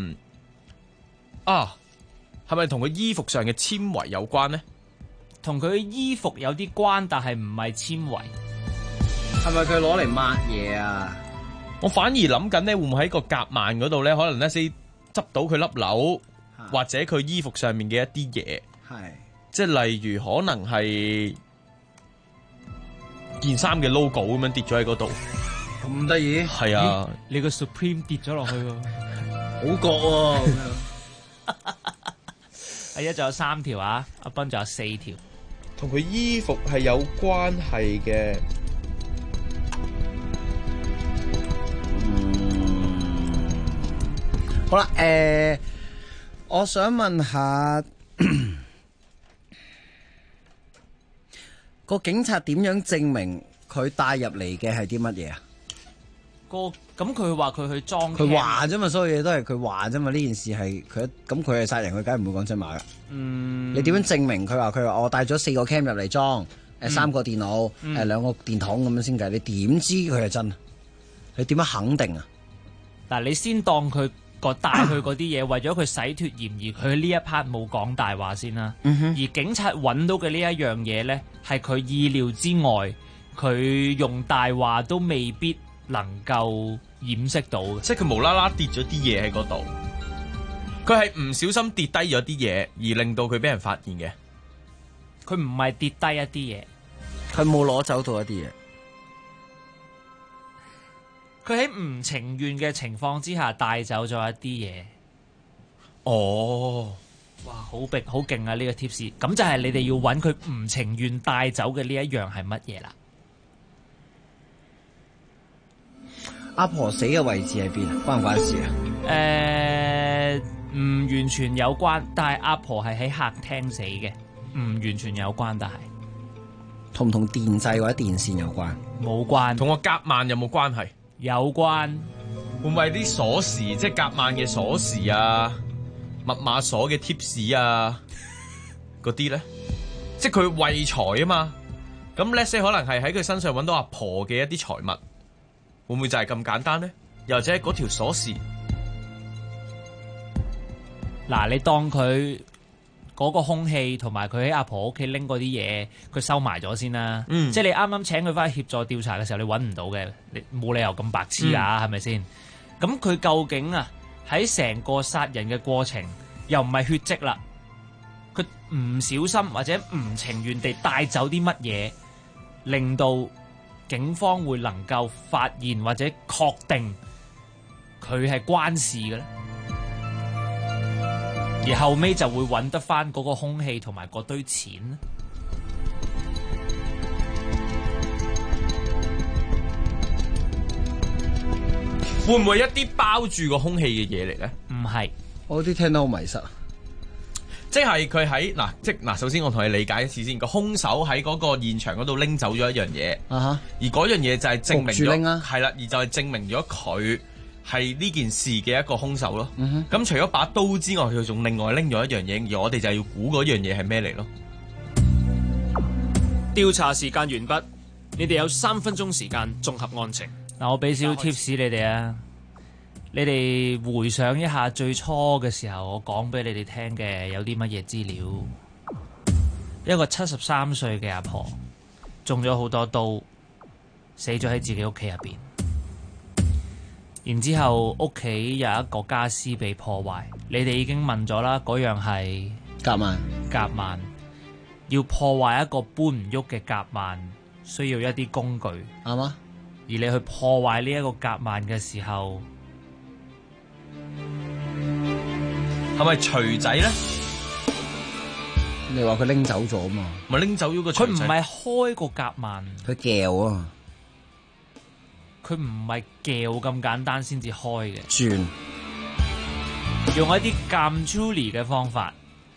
係咪同佢衣服上嘅纖維有關呢？ 同佢衣服有啲關，但係唔係纖維。 係咪佢攞嚟抹嘢啊？ 我反而諗緊咧，會唔會喺個夾萬嗰度咧，可能咧先執到佢粒紐，或者佢衣服上面嘅一啲嘢。 係， 即係例如可能係件衫嘅 logo 咁樣跌咗喺嗰度。 咁得意？ 係啊， 你個 Supreme 跌咗落去喎， 好覺喎。 阿一仲有3條啊，阿斌仲有4條。 同佢衣服係有關係嘅。 好啦，我想問下個警察點樣證明佢帶入嚟嘅係啲乜嘢啊？ 咁佢話佢去裝， 佢話啫嘛，所有嘢都係佢話啫嘛。呢件事係佢咁，佢係殺人，佢梗係唔會講真話噶。你點樣證明佢話我帶咗4個 cam 入嚟裝，3個電腦，2個電筒咁樣先計？你點知佢係真？你點樣肯定啊？ 嗱，你先當佢帶佢嗰啲嘢，為咗佢洗脫嫌疑，佢呢一 part 冇講大話先啦。而警察揾到嘅呢一樣嘢呢，係佢意料之外，佢用大話都未必能夠掩飾到嘅。 即係佢無啦啦跌咗啲嘢喺嗰度，佢係唔小心跌低咗啲嘢，而令到佢俾人發現嘅。 佢唔係跌低一啲嘢， 佢冇攞走到一啲嘢。 佢喺唔情願嘅情況之下帶走咗一啲嘢。 哦， 哇，好勁啊！呢個 tips， 咁就係你哋要揾佢唔情願帶走嘅呢一樣係乜嘢啦？ 阿婆死嘅位置喺邊啊？關唔關事啊？ 唔完全有關，但係阿婆係喺客廳死嘅，唔完全有關，但係同唔同電掣或者電線有關？ 冇關。 同個夾萬有冇關係？ 有關。 會唔會係啲鎖匙，即係夾萬嘅鎖匙啊、密碼鎖嘅貼士啊嗰啲咧？即係佢為財啊嘛。咁 let's say 可能係喺佢身上揾到阿婆嘅一啲財物，會唔會就係咁簡單咧？又或者嗰條鎖匙？ 嗱，你當佢嗰個兇器同埋佢喺阿婆屋企拎嗰啲嘢，佢收埋咗先啦。即係你啱啱請佢翻去協助調查嘅時候，你揾唔到嘅，你冇理由咁白痴啊，係咪先？咁佢究竟啊喺成個殺人嘅過程，又唔係血跡啦，佢唔小心或者唔情願地帶走啲乜嘢，令到警方會能夠發現或者確定佢係關事嘅咧？而後尾就會揾得翻嗰個兇器同埋嗰堆錢咧。 會唔會一啲包住個兇器嘅嘢嚟咧？ 唔係， 我啲聽得好迷失。 即係佢喺嗱，首先我同你理解一次先。個兇手喺嗰個現場嗰度拎走咗一樣嘢，而嗰樣嘢就係證明咗，係啦，而就係證明咗佢係呢件事嘅一個兇手咯。咁除咗把刀之外，佢仲另外拎咗一樣嘢，而我哋就要估嗰樣嘢係咩嚟咯。 調查時間完畢，你哋有3分鐘時間綜合案情。 嗱，我俾少 tips 你哋啊，你哋回想一下最初嘅時候，我講俾你哋聽嘅有啲乜嘢資料？一個73歲嘅阿婆中咗好多刀，死咗喺自己屋企入邊。然之後屋企有一個家私被破壞，你哋已經問咗啦，嗰樣係夾萬。要破壞一個搬唔喐嘅夾萬，需要一啲工具， 啱嗎？ 而你去破壞呢一個夾萬嘅時候， 係咪錘仔咧？ 你話佢拎走咗嘛？ 咪拎走咗個錘仔？ 佢唔係開個夾萬， 佢撬啊！ 佢唔係撬咁簡單先至開嘅， 轉用一啲鑑 Julie 嘅方法。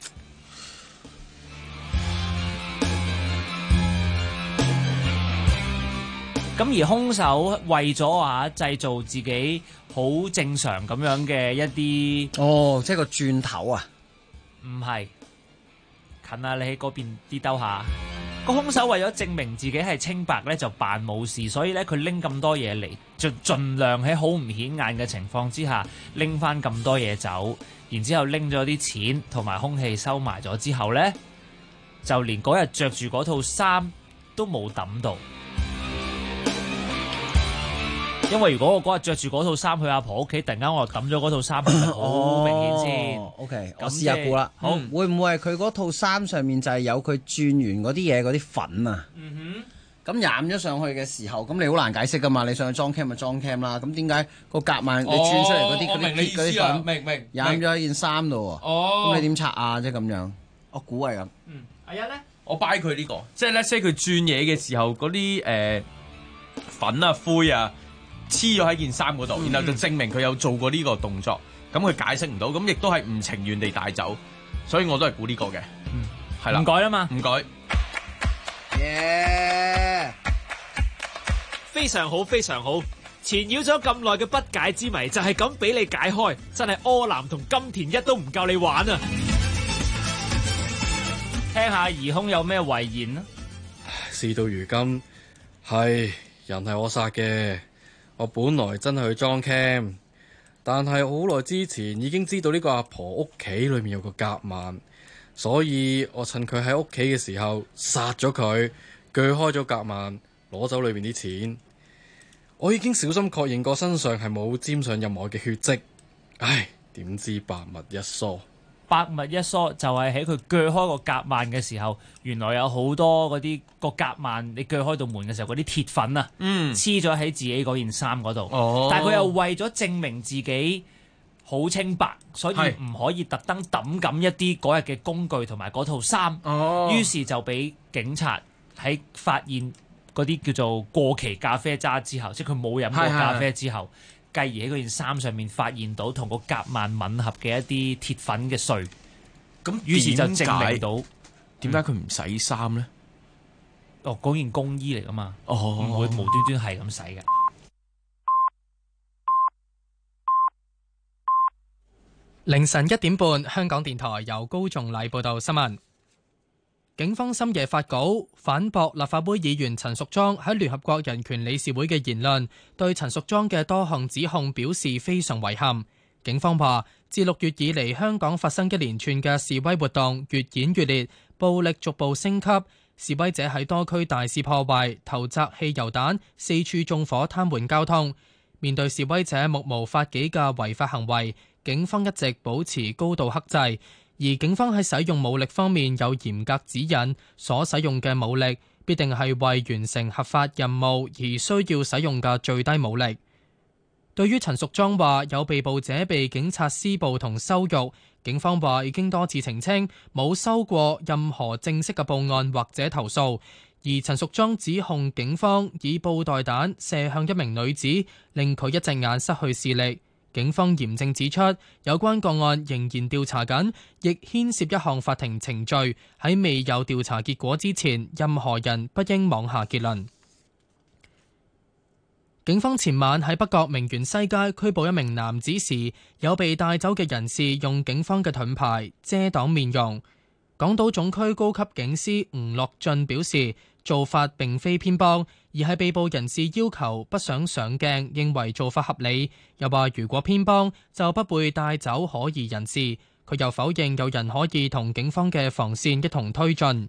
咁而兇手為咗製造自己好正常咁樣嘅一啲， 即係個轉頭啊？ 唔係，近啊！你喺嗰邊啲兜下。個兇手為咗證明自己係清白咧，就扮冇事，所以咧佢拎咁多嘢嚟，就盡量喺好唔顯眼嘅情況之下拎翻咁多嘢走，然之後拎咗啲錢同埋兇器收埋咗之後咧，就連嗰日着住嗰套衫都冇抌到。因為如果我嗰日着住嗰套衫去阿婆屋企，突然間我又抌咗嗰套衫，好明顯先。 OK，我試下估啦。好，會唔會係佢嗰套衫上面就係有佢轉完嗰啲嘢嗰啲粉啊？ 咁染咗上去嘅時候，咁你好難解釋噶嘛？你上去裝 cam 咪裝 cam 啦。咁點解個夾萬你轉出嚟嗰啲粉染咗喺件衫度喎？咁你點拆啊？即係咁樣，我估係咁。 阿一咧， 我 buy 佢呢個，即係咧，即係佢轉嘢嘅時候嗰啲粉啊灰啊黐咗喺件衫嗰度，然後就證明佢有做過呢個動作。咁佢解釋唔到，咁亦都係唔情願地帶走，所以我都係估呢個嘅。係啦， 唔改啦嘛， 唔改。 非常好，非常好。纏繞咗咁耐嘅不解之謎就係咁俾你解開，真係柯南同金田一都唔夠你玩啊！ 聽下疑兇有咩遺言啊？ 事到如今，係人係我殺嘅。我本來真係去裝 cam， 但係好耐之前已經知道呢個阿婆屋企裏面有個夾萬，所以我趁佢喺屋企嘅時候殺咗佢，鋸開咗夾萬，攞走裏面啲錢。我已經小心確認過身上係冇沾上任何嘅血跡，唉，點知百密一疏。 百密一疏就係喺佢鋸開個夾萬嘅時候，原來有好多嗰啲個夾萬，你鋸開道門嘅時候，嗰啲鐵粉啊，黐咗喺自己嗰件衫嗰度。但係佢又為咗證明自己好清白，所以唔可以特登抌緊一啲嗰日嘅工具同埋嗰套衫。於是就俾警察喺發現嗰啲叫做過期咖啡渣之後，即係佢冇飲過咖啡之後。繼而喺嗰件衫上面發現到同個夾萬吻合嘅一啲鐵粉嘅碎， 咁於是就證明到點解佢唔洗衫咧？ 嗰件工衣嚟噶嘛，唔會無端端係咁洗嘅。 凌晨1點半，香港電台由高仲禮報道新聞。警方深夜發稿反駁立法會議員陳淑莊喺聯合國人權理事會嘅言論，對陳淑莊嘅多項指控表示非常遺憾。警方話，自6月以嚟，香港發生一連串嘅示威活動越演越烈，暴力逐步升級，示威者喺多區大肆破壞、投擲汽油彈、四處縱火癱瘓交通。面對示威者目無法紀嘅違法行為，警方一直保持高度克制。而警方喺使用武力方面有嚴格指引，所使用嘅武力必定係為完成合法任務而需要使用嘅最低武力。對於陳淑莊話有被捕者被警察施暴同羞辱，警方話已經多次澄清，冇收過任何正式嘅報案或者投訴。而陳淑莊指控警方以布袋彈射向一名女子，令佢一隻眼失去視力。警方嚴正指出，有關個案仍然調查緊，亦牽涉一項法庭程序。喺未有調查結果之前，任何人不應妄下結論。警方前晚喺北角名園西街拘捕一名男子時，有被帶走嘅人士用警方嘅盾牌遮擋面容。港島總區高級警司吳樂俊表示，做法並非偏幫，而係被捕人士要求不想上鏡，認為做法合理。又話如果偏幫，就不會帶走可疑人士。佢又否認有人可以同警方嘅防線一同推進。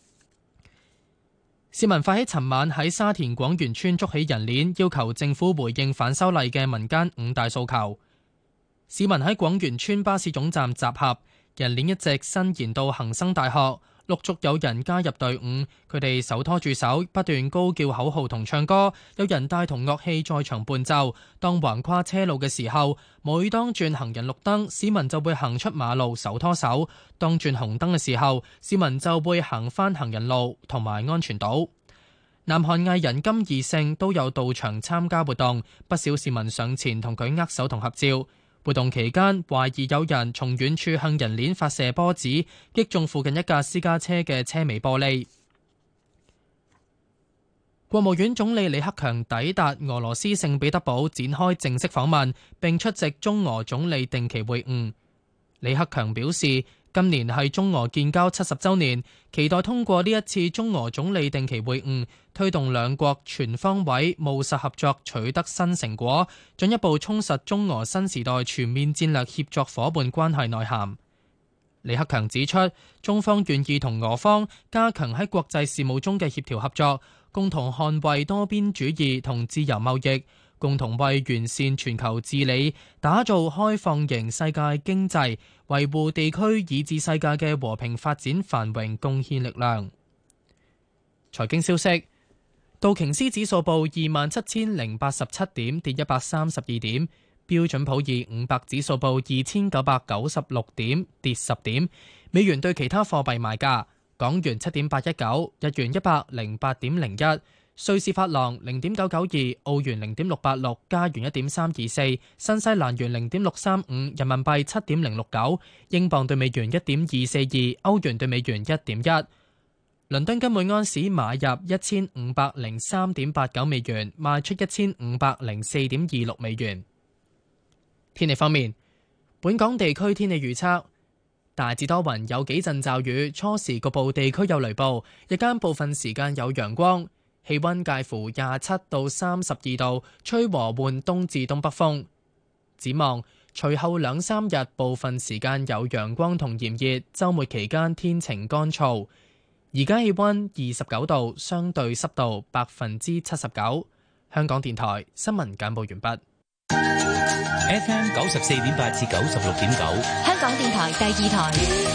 市民發起尋晚喺沙田廣源村捉起人鏈，要求政府回應反修例嘅民間5大訴求。市民喺廣源村巴士總站集合，人鏈一直伸延到恒生大學。陸續有人加入隊伍，佢哋手拖住手，不斷高叫口號同唱歌，有人帶同樂器在場伴奏。當橫跨車路嘅時候，每當轉行人綠燈，市民就會行出馬路手拖手；當轉紅燈嘅時候，市民就會行返行人路同埋安全島。南韓藝人金義聖都有到場參加活動，不少市民上前同佢握手同合照。活動期間，懷疑有人從遠處向人鏈發射波子，擊中附近一架私家車嘅車尾玻璃。國務院總理李克強抵達俄羅斯聖彼得堡展開正式訪問，並出席中俄總理定期會晤。李克強表示，今年係中俄建交70週年，期待通過呢一次中俄總理定期會晤，推動兩國全方位務實合作取得新成果，進一步充實中俄新時代全面戰略協作夥伴關係內涵。李克強指出，中方願意同俄方加強喺國際事務中嘅協調合作，共同捍衛多邊主義同自由貿易，共同為完善全球治理、打造開放型世界經濟、維護地區以至世界嘅和平發展繁榮貢獻力量。財經消息， 道瓊斯指數報27,087點，跌132點。標準普爾500指數報2,996點，跌10點。美元對其他貨幣賣價：港元7.819，日元108.01，瑞士法郎0.992，澳元0.686，加元1.324，新西蘭元0.635，人民幣7.069，英鎊對美元1.242，歐元對美元1.1。倫敦金每安士買入1503.89美元，賣出1504.26美元。天氣方面，本港地區天氣預測大致多雲，有幾陣驟雨，初時局部地區有雷暴，日間部分時間有陽光，氣溫介乎27到32度，吹和緩東至東北風。展望隨後2-3日部分時間有陽光同炎熱，週末期間天晴乾燥。而家氣溫29度，相對濕度79%。香港電台新聞簡報完畢。 FM 94.8至96.9， 香港電台第2台。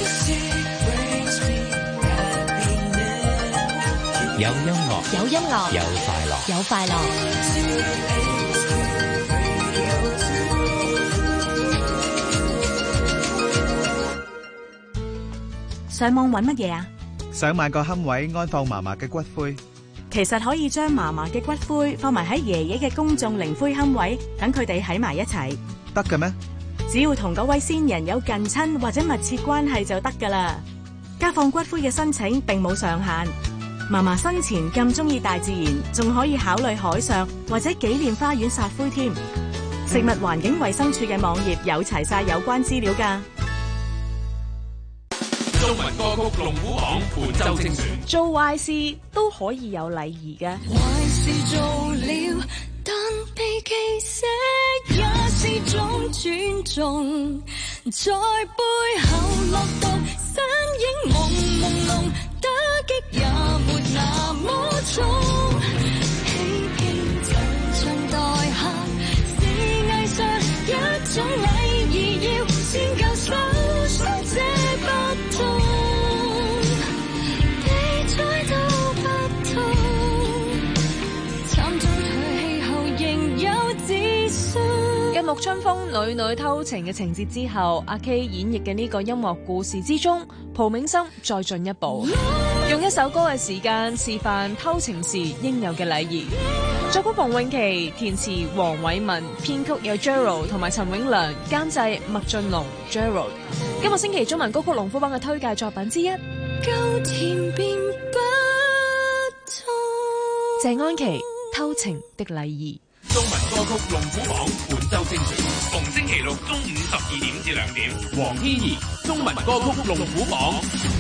有音樂， 有音樂， 有快樂， 有快樂。 上網揾乜嘢啊？ 想買個龕位安放嫲嫲嘅骨灰。 其實可以將嫲嫲嘅骨灰放埋喺爺爺嘅公眾靈灰龕位，等佢哋喺埋一齊。 得嘅咩？ 只要同嗰位先人有近親或者密切關係就得㗎啦。家放骨灰嘅申請並冇上限。嫲嫲生前咁鍾意大自然，仲可以考慮海上或者紀念花園撒灰添。食物環境衛生署嘅網頁有齊晒有關資料㗎。 中文歌曲龍虎榜本周精選。 做壞事都可以有禮儀嘅。 壞事做了，但被記寫也是種尊重。在背後落毒，身影朦朦朧，打擊也沒那麼重。欺騙層層待客，是藝術一種禮儀，要先教手上這不痛。 繼《沐春風》女女偷情嘅情節之後，阿 K 演繹嘅呢個音樂故事之中，蒲銘心再進一步，用一首歌嘅時間示範偷情時應有嘅禮儀。作曲馮詠琪，填詞黃偉文，編曲有 Gerald 同埋陳永良，監製麥浚龍 Gerald。今個星期中文歌曲龍虎榜嘅推介作品之一， 夠甜便不痛。 謝安琪偷情的禮儀。 中文歌曲龍虎榜本周精選，逢星期六中午12點至2點。黃天怡中文歌曲龍虎榜。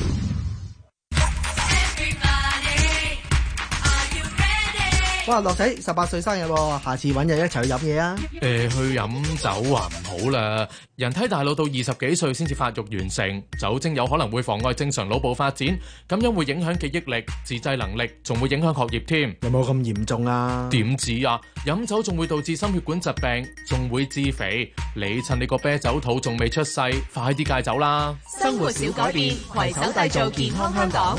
哇，樂仔18歲生日喎，下次揾日一齊去飲嘢啊！ 去飲酒啊唔好啦，人體大腦到20幾歲先至發育完成，酒精有可能會妨礙正常腦部發展，咁樣會影響記憶力、自制能力，仲會影響學業添。 有冇咁嚴重啊？ 點止啊！飲酒仲會導致心血管疾病，仲會致肥。你趁你個啤酒肚仲未出世，快啲戒酒啦！ 生活小改變，攜手締造健康香港。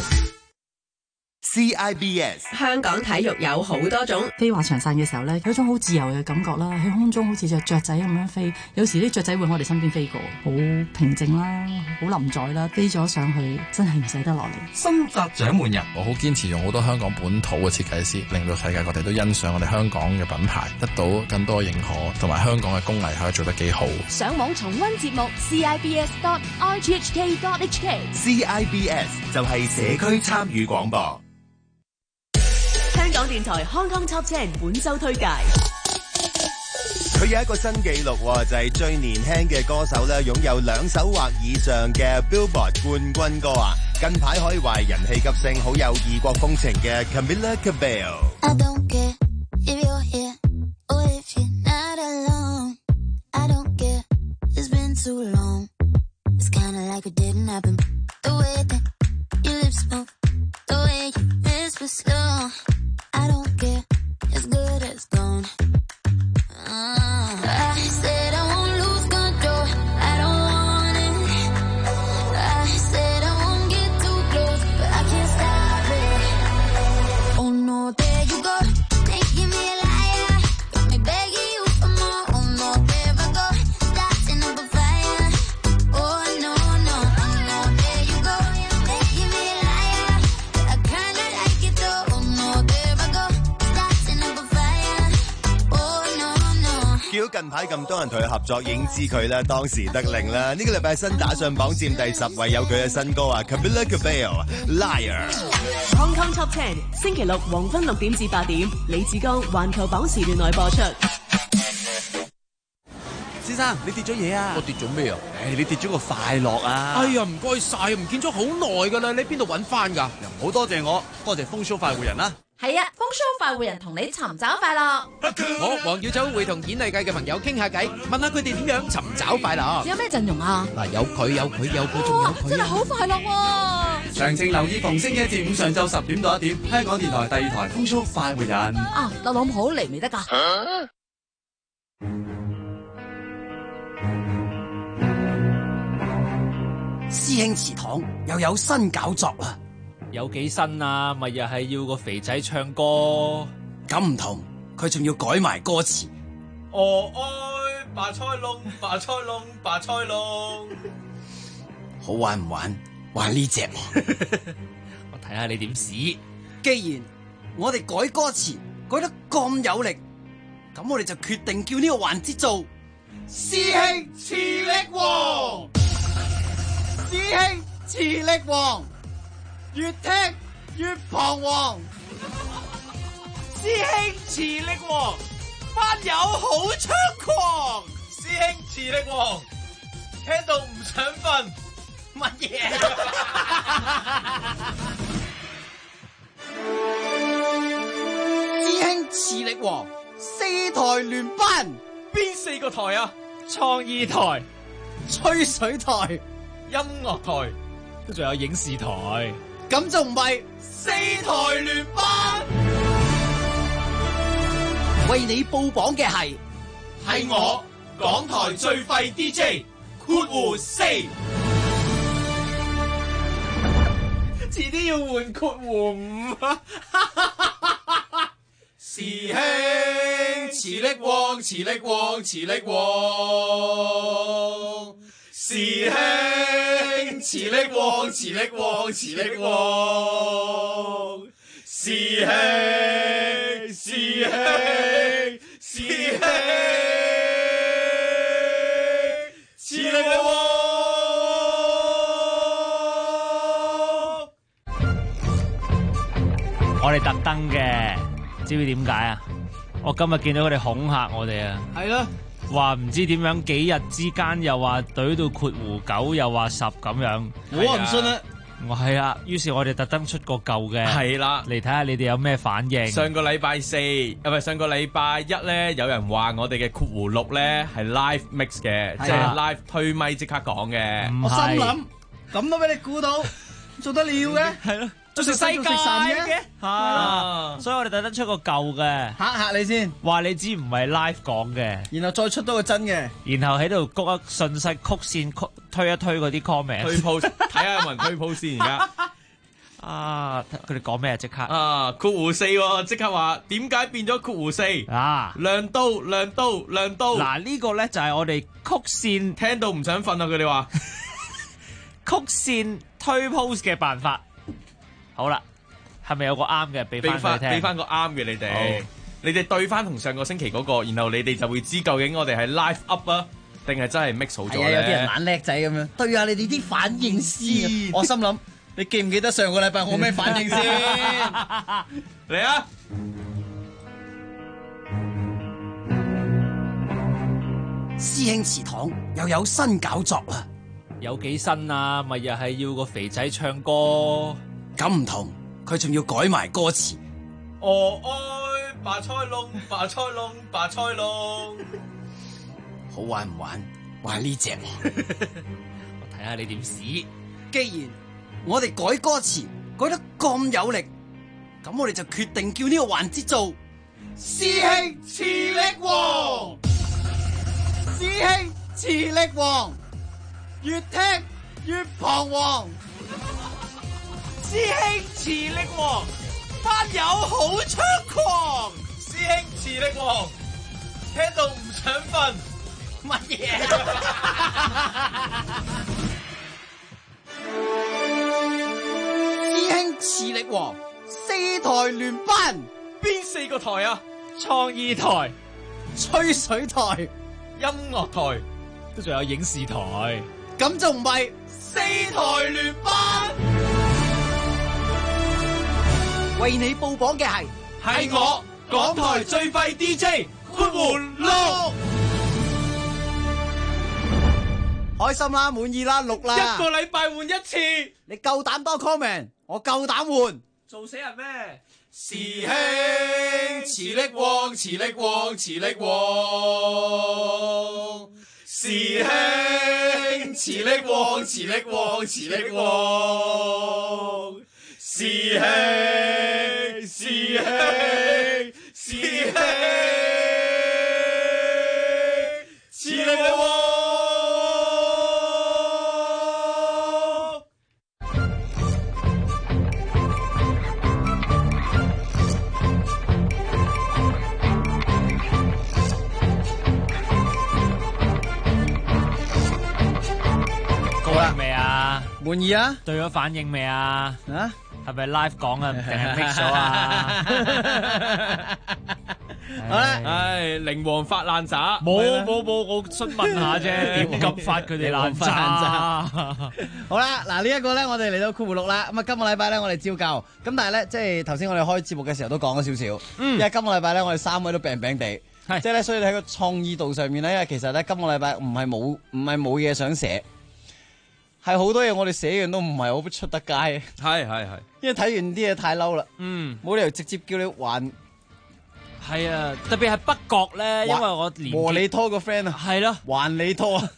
CIBS 香港體育有好多種， 飛滑翔傘嘅時候咧，有一種好自由嘅感覺啦，喺空中好似隻雀仔咁樣飛，有時啲雀仔會喺我哋身邊飛過，好平靜啦，好臨在啦，飛咗上去真係唔捨得落嚟。 深澤掌門人， 我好堅持用好多香港本土嘅設計師，令到世界各地都欣賞我哋香港嘅品牌，得到更多認可，同埋香港嘅工藝可以做得幾好。 上網重溫節目 CIBS.RTHK.HK CIBS 就係社區參與廣播。 香港電台 Hong Kong Top 10本周推介， 佢有一個新紀錄，就係最年輕嘅歌手咧，擁有2首或以上嘅 Billboard 冠軍歌啊！近排可以話人氣急升，好有異國風情嘅 Camila Cabello。 橋近排咁多人同佢合作，已經知佢啦，當時得令啦。呢個禮拜新打上榜佔第10位，有佢嘅新歌啊 ，Camila Cabello Liar。Hong Kong Top 10，星期六黃昏6點至8點，李志剛環球榜時段內播出。 先生，你跌咗嘢啊！ 我跌咗咩啊？ 你跌咗個快樂啊！ 哎呀，唔該晒，唔見咗好耐噶啦，你邊度揾翻㗎？ 唔好多謝我，多謝風騷快活人啦。 係啊，風騷快活人同你尋找快樂。 我黃耀祖會同演藝界嘅朋友傾下偈，問下佢哋點樣尋找快樂。 有咩陣容啊？ 嗱，有佢，仲有佢， 真係好快樂喎！ 詳情留意逢星期一至五上晝10點到1點，香港電台第2台風騷快活人。 啊，特朗普嚟未得㗎？ 師兄祠堂又有新搞作啦！ 有幾新啊？咪又係要個肥仔唱歌？ 咁唔同，佢仲要改埋歌詞。 愛白菜龍，白菜龍，白菜龍。 好玩唔玩？玩呢隻？ 我睇下你點試。 既然我哋改歌詞改得咁有力，咁我哋就決定叫呢個環節做師兄磁力王。師兄磁力王，越聽越彷徨。 師兄磁力王，班友好猖狂。師兄磁力王，聽到唔想瞓。乜嘢？ 師兄磁力王，4台聯班， 邊4個台啊？創意台、 吹水台、 音樂台，都仲有影視台。 咁就唔係4台聯班。為你報榜嘅係我港台最廢 DJ 括弧4，遲啲要換括弧5啊！師兄磁力王，磁力王，磁力王。師兄磁力王，磁力王，磁力王。師兄，師兄，師兄，磁力王。 我哋特登嘅，知唔知點解啊？我今日見到佢哋恐嚇我哋啊！ 係咯。 話唔知點樣幾日之間又話懟到括弧9，又話10咁樣， 我唔信啦。 我係啊，於是我哋特登出個舊嘅， 係啦， 嚟睇下你哋有咩反應。 上個禮拜4，唔係上個禮拜1咧，有人話我哋嘅括弧6咧係 live mix 嘅，即係 live 推咪即刻講嘅。 我心諗咁都俾你估到，做得了嘅， 係咯。 做食世界嘅， 所以我哋特登出個舊嘅， 嚇你先， 話你知唔係 live 講嘅， 然後再出多個真嘅， 然後喺度谷一順勢曲線推一推嗰啲 comment， 推 post 睇下有冇人推 post 先而家。 啊，佢哋講咩啊？即刻啊，括弧4即刻話點解變咗括弧4 啊？ 亮刀亮刀亮刀。 嗱呢個咧就係我哋曲線聽到唔想瞓啊！佢哋話曲線推 post 嘅辦法。好啦，係咪有個啱嘅？俾翻個啱嘅你哋，你哋對翻同上個星期嗰個，然後你哋就會知究竟我哋係 live up 啊，定係真係 mix 好咗咧？ 有啲人懶叻仔咁樣，對下你哋啲反應先。我心諗，你記唔記得上個禮拜我咩反應先？ 嚟啊！ 師兄祠堂又有新搞作啦！ 有幾新啊？咪又係要個肥仔唱歌。 咁唔同，佢仲要改埋歌詞。 愛白菜龍，白菜龍，白菜龍。 好玩唔玩？玩呢隻？ 我睇下你點試。 既然我哋改歌詞改得咁有力，咁我哋就決定叫呢個環節做師兄磁力王。師兄磁力王，越聽越彷徨。 師兄磁力王，班友好猖狂。師兄磁力王，聽到唔想瞓。乜嘢？ 師兄磁力王，4台聯班， 邊4個台啊？創意台、 吹水台、 音樂台， 都仲有影視台， 咁就唔係四台聯班。 為你報榜嘅係我港台最廢 DJ 括弧6， 開心啦，滿意啦，6啦， 一個禮拜換一次， 你夠膽多 comment， 我夠膽換， 做死人咩？師兄磁力旺，磁力旺，磁力旺，師兄磁力旺，磁力旺，磁力旺，師兄，師兄，師兄，磁力旺。 未啊？ 滿意啊？ 對咗反應未啊？ 啊？ 係咪 live 講啊？定係 mix 咗啊？ 好啦， 唉，靈王發爛渣， 冇，我詢問下啫，點咁發佢哋爛渣？ 好啦，嗱呢一個咧，我哋嚟到括弧6啦。咁啊，今個禮拜咧，我哋照舊。咁但係咧，即係頭先我哋開節目嘅時候都講咗少少。因為今個禮拜咧，我哋3位都病病地，即係咧，所以喺個創意度上面咧，因為其實咧，今個禮拜唔係冇嘢想寫。係好多嘢我哋寫完都唔係好出得街， 係， 因為睇完啲嘢太嬲啦，冇理由直接叫你還。 係啊，特別係北角咧，因為我連和你拖個 friend 啊， 係咯， 還你拖啊，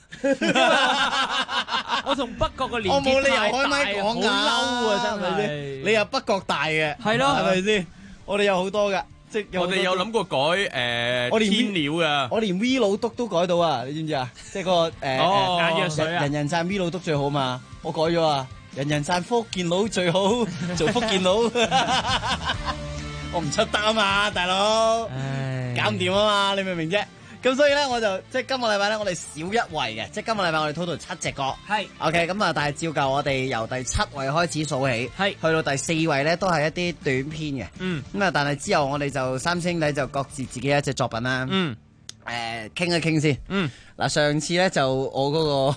我同北角嘅連我冇理由結開咪講㗎， 好嬲啊，真係。 你又北角大嘅， 係咯， 係咪先？我哋有好多㗎。 我哋有諗過改天料噶， 我連 V 老督都改到啊！你知唔知啊？即係嗰個眼藥水啊！ 人人讚 V 老督最好嘛，我改咗啊！人人讚福建佬最好，做福建佬，我唔出得啊嘛，大佬，搞唔掂啊嘛，你明唔明啫？咁所以咧，我就即係今個禮拜咧，我哋少一位嘅，即係今個禮拜我哋 total 7隻歌。 係 OK， 咁啊，但係照舊我哋由第7位開始數起，係去到第4位咧，都係一啲短篇嘅。咁啊，但係之後我哋就三兄弟就各自自己一隻作品啦。傾一傾先。嗱，上次咧就我嗰個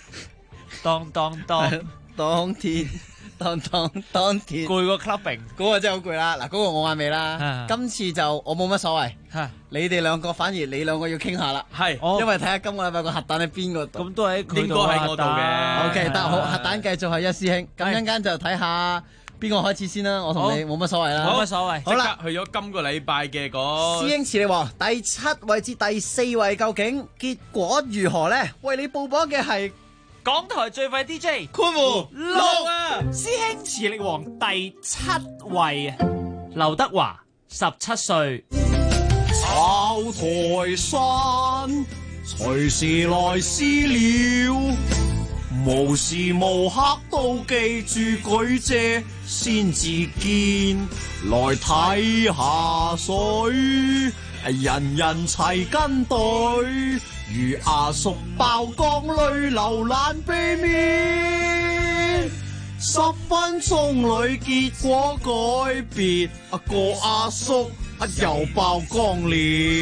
當天。當天攰過 clubbing 嗰個真係好攰啦！嗱，嗰個我眼尾啦。今次就我冇乜所謂。你哋兩個反而你兩個要傾下啦。 係， 因為睇下今個禮拜個核彈喺邊個度。 咁都係佢度， 應該喺我度嘅。 OK，得好，核彈繼續係一師兄。咁一陣間就睇下邊個開始先啦。我同你冇乜所謂啦。 冇乜所謂。 好啦， 去咗今個禮拜嘅嗰師兄磁力王第7位至第4位，究竟結果如何咧？為你報榜嘅係港台最廢 DJ 括弧6啊！ 師兄磁力王第7位啊，劉德華17歲。 炮台山隨時來私了，無時無刻都記住舉借先至見，來睇下水，人人齊跟隊，如阿叔爆光淚流難避免，10分鐘裏結果改變，個阿叔又爆光了。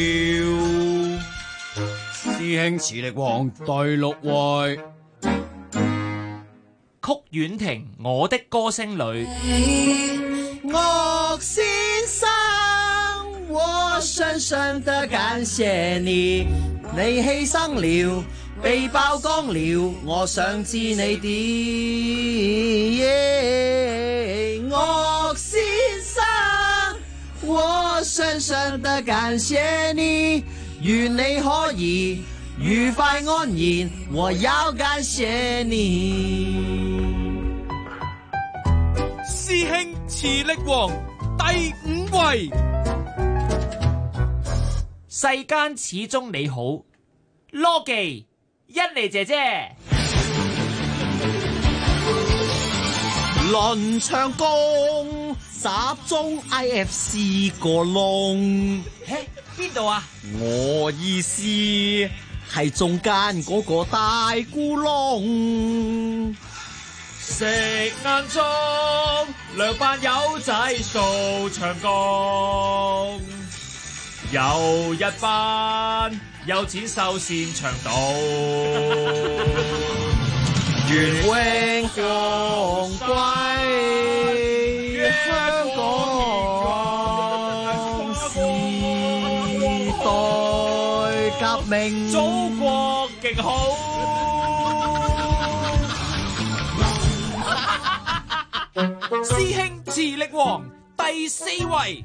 師兄磁力王第6位， 曲婉婷我的歌聲裏。 岳先生，我深深的感謝你，你犧牲了，被曝光了，我想知你點。岳先生，我深深的感謝你，願你可以愉快安然，我要感謝你。 師兄磁力王第5位， 世間始終你好，羅技欣妮姐姐。 倫昌宮集中 IFC 個窿， 邊度啊？ 我意思係中間嗰個大咕窿。 食晏中，兩班友仔掃長工， 有一班有錢修線長道， 願榮光歸香港，時代革命， 祖國極好。師兄磁力王第4位，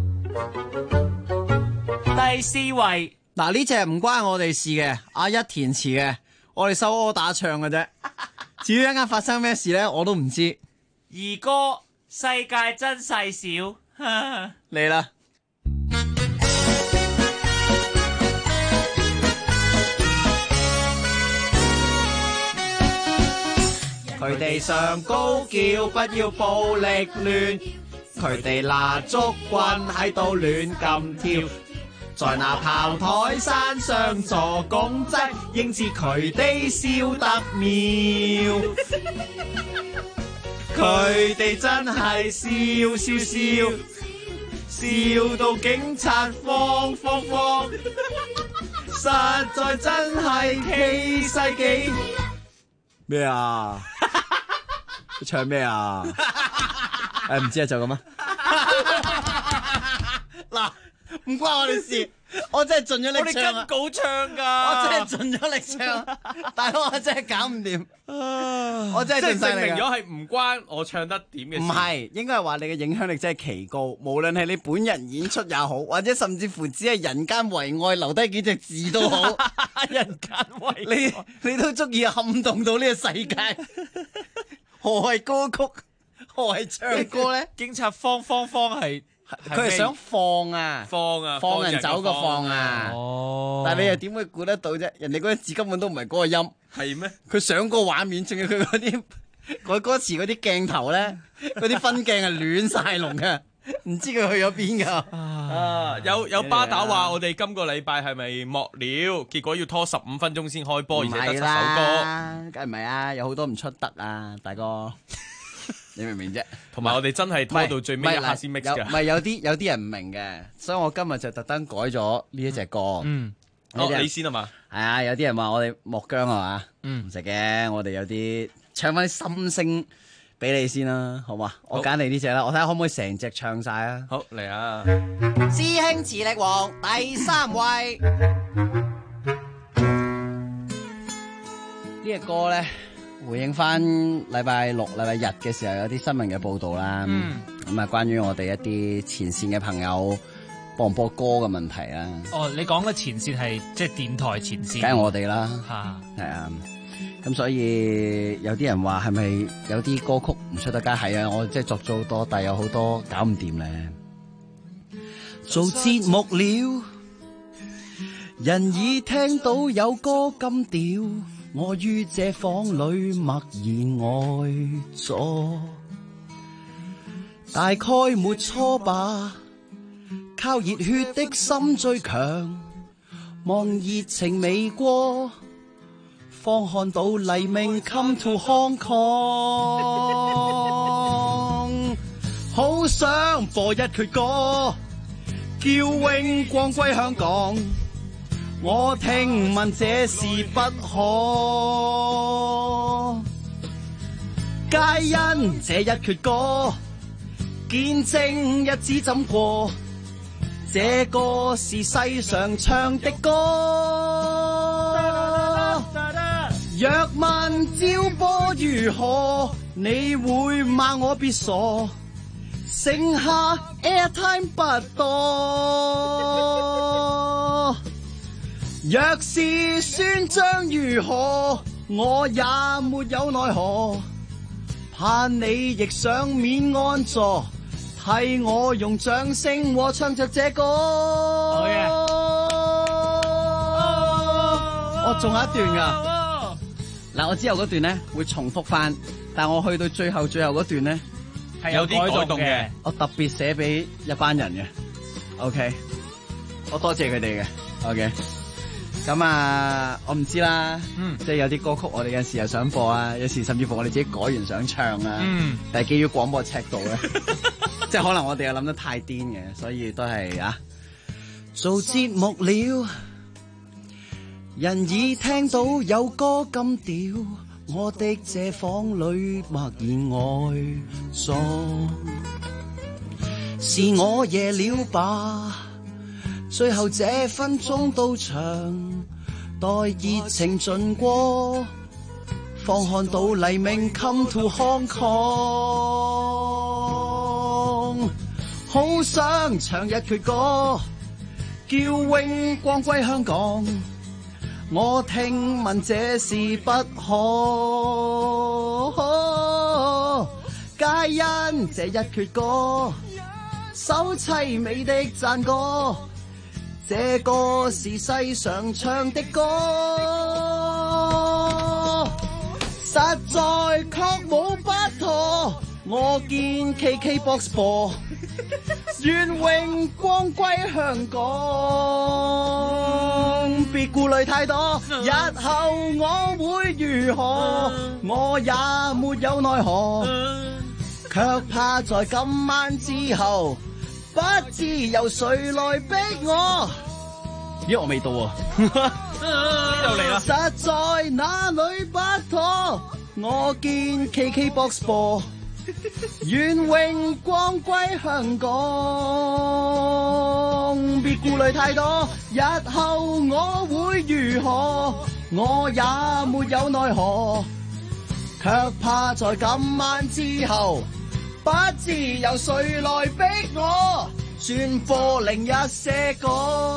嗱，呢隻唔關我哋事嘅，阿一填詞嘅，我哋收柯打唱嘅啫。至於一陣間發生咩事咧，我都唔知。 兒歌世界真細小， 嚟啦！佢哋上高叫不要暴力亂，佢哋拿竹棍喺度亂咁跳，在那炮台山上坐公仔，應知佢哋笑得妙。佢哋真係笑笑笑，笑到警察慌，實在真係氣勢幾咩啊？唱咩啊？唔知啊，就咁啊！嗱，唔關我哋事，我真係盡咗力唱。我哋跟稿唱噶， 我真係盡咗力唱，大佬我真係搞唔掂，我真係盡晒力。 證明咗係唔關我唱得點嘅事。 唔係，應該係話你嘅影響力真係奇高，無論係你本人演出也好，或者甚至乎只係人間為愛留低幾隻字都好， 人間為愛你都足以撼動到呢個世界。何謂歌曲？何謂唱歌咧？ 警察慌係佢係想放啊，放人走個放啊。 哦， 但係你又點會估得到啫？人哋嗰啲字根本都唔係嗰個音， 係咩？ 佢上個畫面，仲要佢嗰啲改歌詞嗰啲鏡頭咧，嗰啲分鏡係亂晒龍嘅，唔知佢去咗邊噶。 有巴打話我哋今個禮拜係咪幕僚？結果要拖15分鐘先開波，而且得7首歌， 梗係唔係啊？有好多唔出得啊，大哥。你明唔明啫？ 同埋我哋真係拖到最尾一下先 mix 㗎。 唔係有啲人唔明嘅，所以我今日就特登改咗呢一隻歌。 你先啊嘛？ 係啊，有啲人話我哋莫姜係嘛？唔食嘅，我哋有啲唱翻啲心聲俾你先啦，好嘛？我揀你呢隻啦，我睇下可唔可以成隻唱晒啊？ 好嚟啊！ 師兄磁力王第3位呢隻歌咧。回應翻禮拜六、禮拜日嘅時候有啲新聞嘅報導啦，咁啊關於我哋一啲前線嘅朋友播唔播歌嘅問題啦。 哦，你講嘅前線係即係電台前線， 梗係我哋啦，係啊，咁所以有啲人話係咪有啲歌曲唔出得街？係啊，我即係作咗好多，但係有好多搞唔掂咧。做節目了，人已聽到有歌咁調。我於這房裏默然呆坐，大概沒錯吧。靠熱血的心最強，望熱情未過，方看到黎明 come to Hong Kong。好想播一闕歌，叫榮光歸香港。我聽聞這是不可，皆因這一闕歌，見證日子怎過。這個是世上唱的歌，若問招播如何，你會罵我別傻，剩下 airtime 不多。若是宣將如何，我也沒有奈何，盼你亦上面安坐，替我用掌聲和唱着這歌。好嘢！我仲有一段噶，嗱，我之後嗰段咧會重複翻，但我去到最後嗰段咧係有啲改動嘅， 我特別寫俾一班人嘅。OK， 我多謝佢哋嘅。OK。咁啊，我唔知啦，即係有啲歌曲我哋有時又想播啊，有時甚至乎我哋自己改完想唱啊，但係基於廣播尺度咧，即係可能我哋又諗得太癲嘅，所以都係啊， 做節目了，人已聽到有歌咁調，我的這房裏默然呆坐，是我夜了吧？最後這分鐘到場，待熱情盡過，方看到黎明 come to Hong Kong， 好想唱一闕歌，叫榮光歸香港。我聽聞這是不可，皆因這一闕歌，首凄美的讚歌。這個是世上唱的歌，實在確冇不妥。我見 KKBOX 播，願榮光歸香港。別顧慮太多，日後我會如何，我也沒有奈何，卻怕在今晚之後，不知由誰來逼我。咦，我未到啊！呢度嚟啦！ 實在哪裏不妥？我見 KKBOX 播，願榮光歸香港。別顧慮太多，日後我會如何？我也沒有奈何，卻怕在今晚之後，不知由誰來逼我，轉播另一些歌。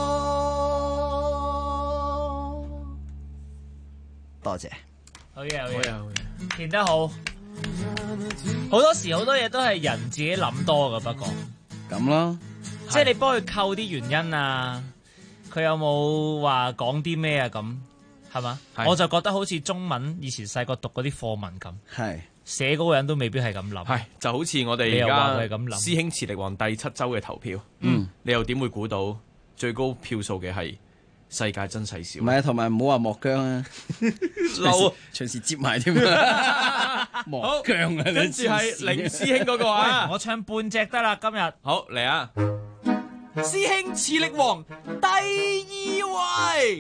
多謝， 好嘢，好嘢，填得好。好多時好多嘢都係人自己諗多噶，不過咁咯， 即係你幫佢扣啲原因啊，佢有冇話講啲咩啊？咁係嘛？我就覺得好似中文以前細個讀嗰啲課文咁， 係寫嗰個人都未必係咁諗。 係就好似我哋而家師兄磁力王第7週嘅投票，你又點會估到最高票數嘅係世界真細小？ 唔係啊，同埋唔好話莫姜啊， 嬲， 隨時接埋添。莫姜啊， 跟住係凌師兄嗰個啊， 我唱半隻得啦，今日好嚟啊！ 師兄磁力王第2位。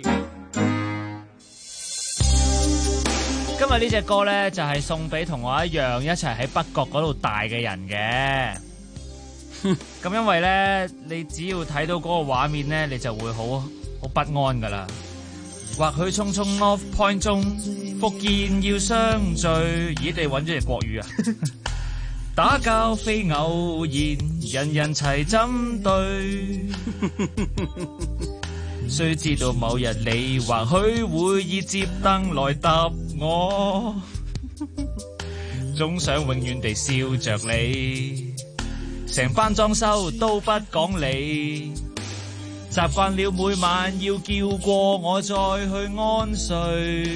今日呢隻歌咧就係送俾同我一樣一齊喺北角嗰度大嘅人嘅。咁因為咧，你只要睇到嗰個畫面咧，你就會好不安噶啦。或許匆匆 off point 中，福建要相聚，咦？你揾咗隻國語啊？打交非偶然，人人齊針對。須知道某日你或許會以接燈來答我，總想永遠地笑着你，成班裝修都不講理。習慣了每晚要叫過我再去安睡，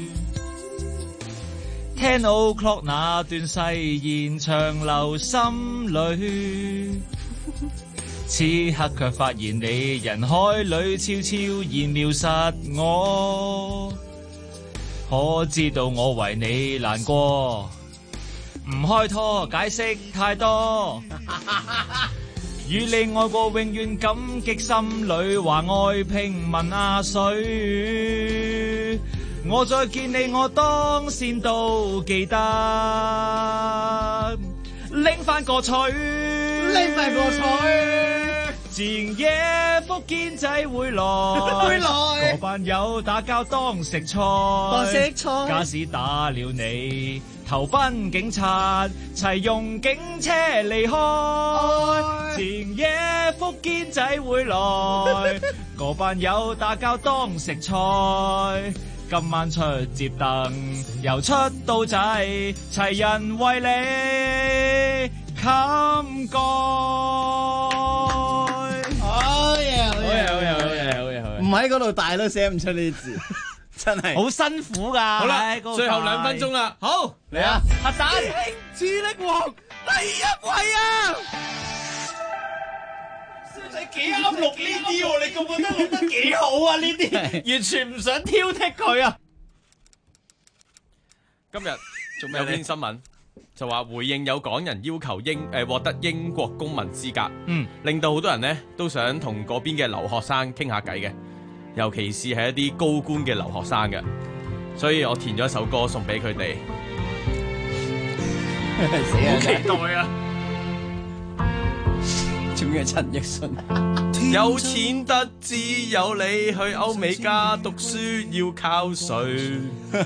聽 o'clock 那段誓言長留心裏，此刻卻發現你人海裏悄悄然秒殺我，可知道我為你難過，唔開拖解釋太多。與你愛過永遠感激心裏，話愛拼問阿水。我再見你我當先都記得，拎返個錘， 拎返個錘。 前夜福建仔會來，個班友打交當食菜，假使打了你，投奔警察，齊用警車離開。前夜福建仔會來，個班友打交當食菜，今晚出接燈，又出刀仔，齊人為你冚蓋。 好嘢， 好嘢，好嘢，好嘢，好嘢， 唔喺嗰度大都寫唔出呢啲字，真係好辛苦噶。 好啦，最後2分鐘啦， 好嚟啊！ 核彈磁力王第1位啊！師仔幾啱錄呢啲喎，你覺得錄得幾好啊？呢啲完全唔想挑剔佢啊！ 今日仲有篇新聞， 就話回應有港人要求獲得英國公民資格，令到好多人呢都想同嗰邊嘅留學生傾下偈嘅，尤其是係一啲高官嘅留學生嘅，所以我填咗一首歌送俾佢哋。 好期待啊！ 仲要係陳奕迅。 有錢得只有你去歐美加讀書要靠誰？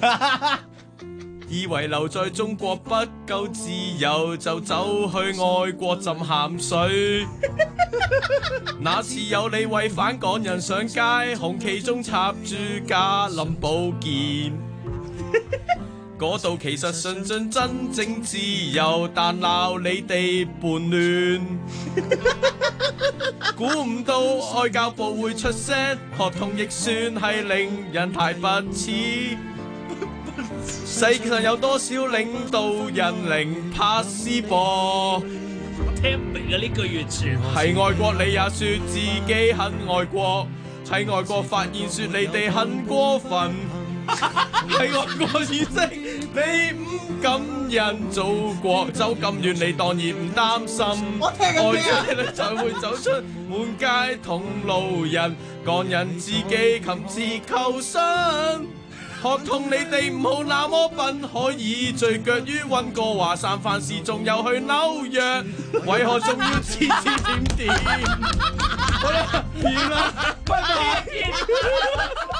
以為留在中國不夠自由，就走去外國浸鹹水。那次有你為反港人上街，紅旗中插住嘉林寶劍。嗰度其實純盡真正自由，但鬧你哋叛亂。估唔到外交部會出聲，學童亦算係令人太不齒。世上有多少領導人零拍絲播？ 聽唔明啊！呢句完全係外國，你也說自己很愛國；喺外國發現說你哋很過分。喺外國意識你唔感恩祖國，走咁遠你當然唔擔心。外界你才會走出滿街同路人，港人自己擒自求生。學童你哋唔好那麼笨，可以聚腳於溫哥華、三藩市，仲有去紐約，為何仲要指指點點？好啦，完啦，拜拜。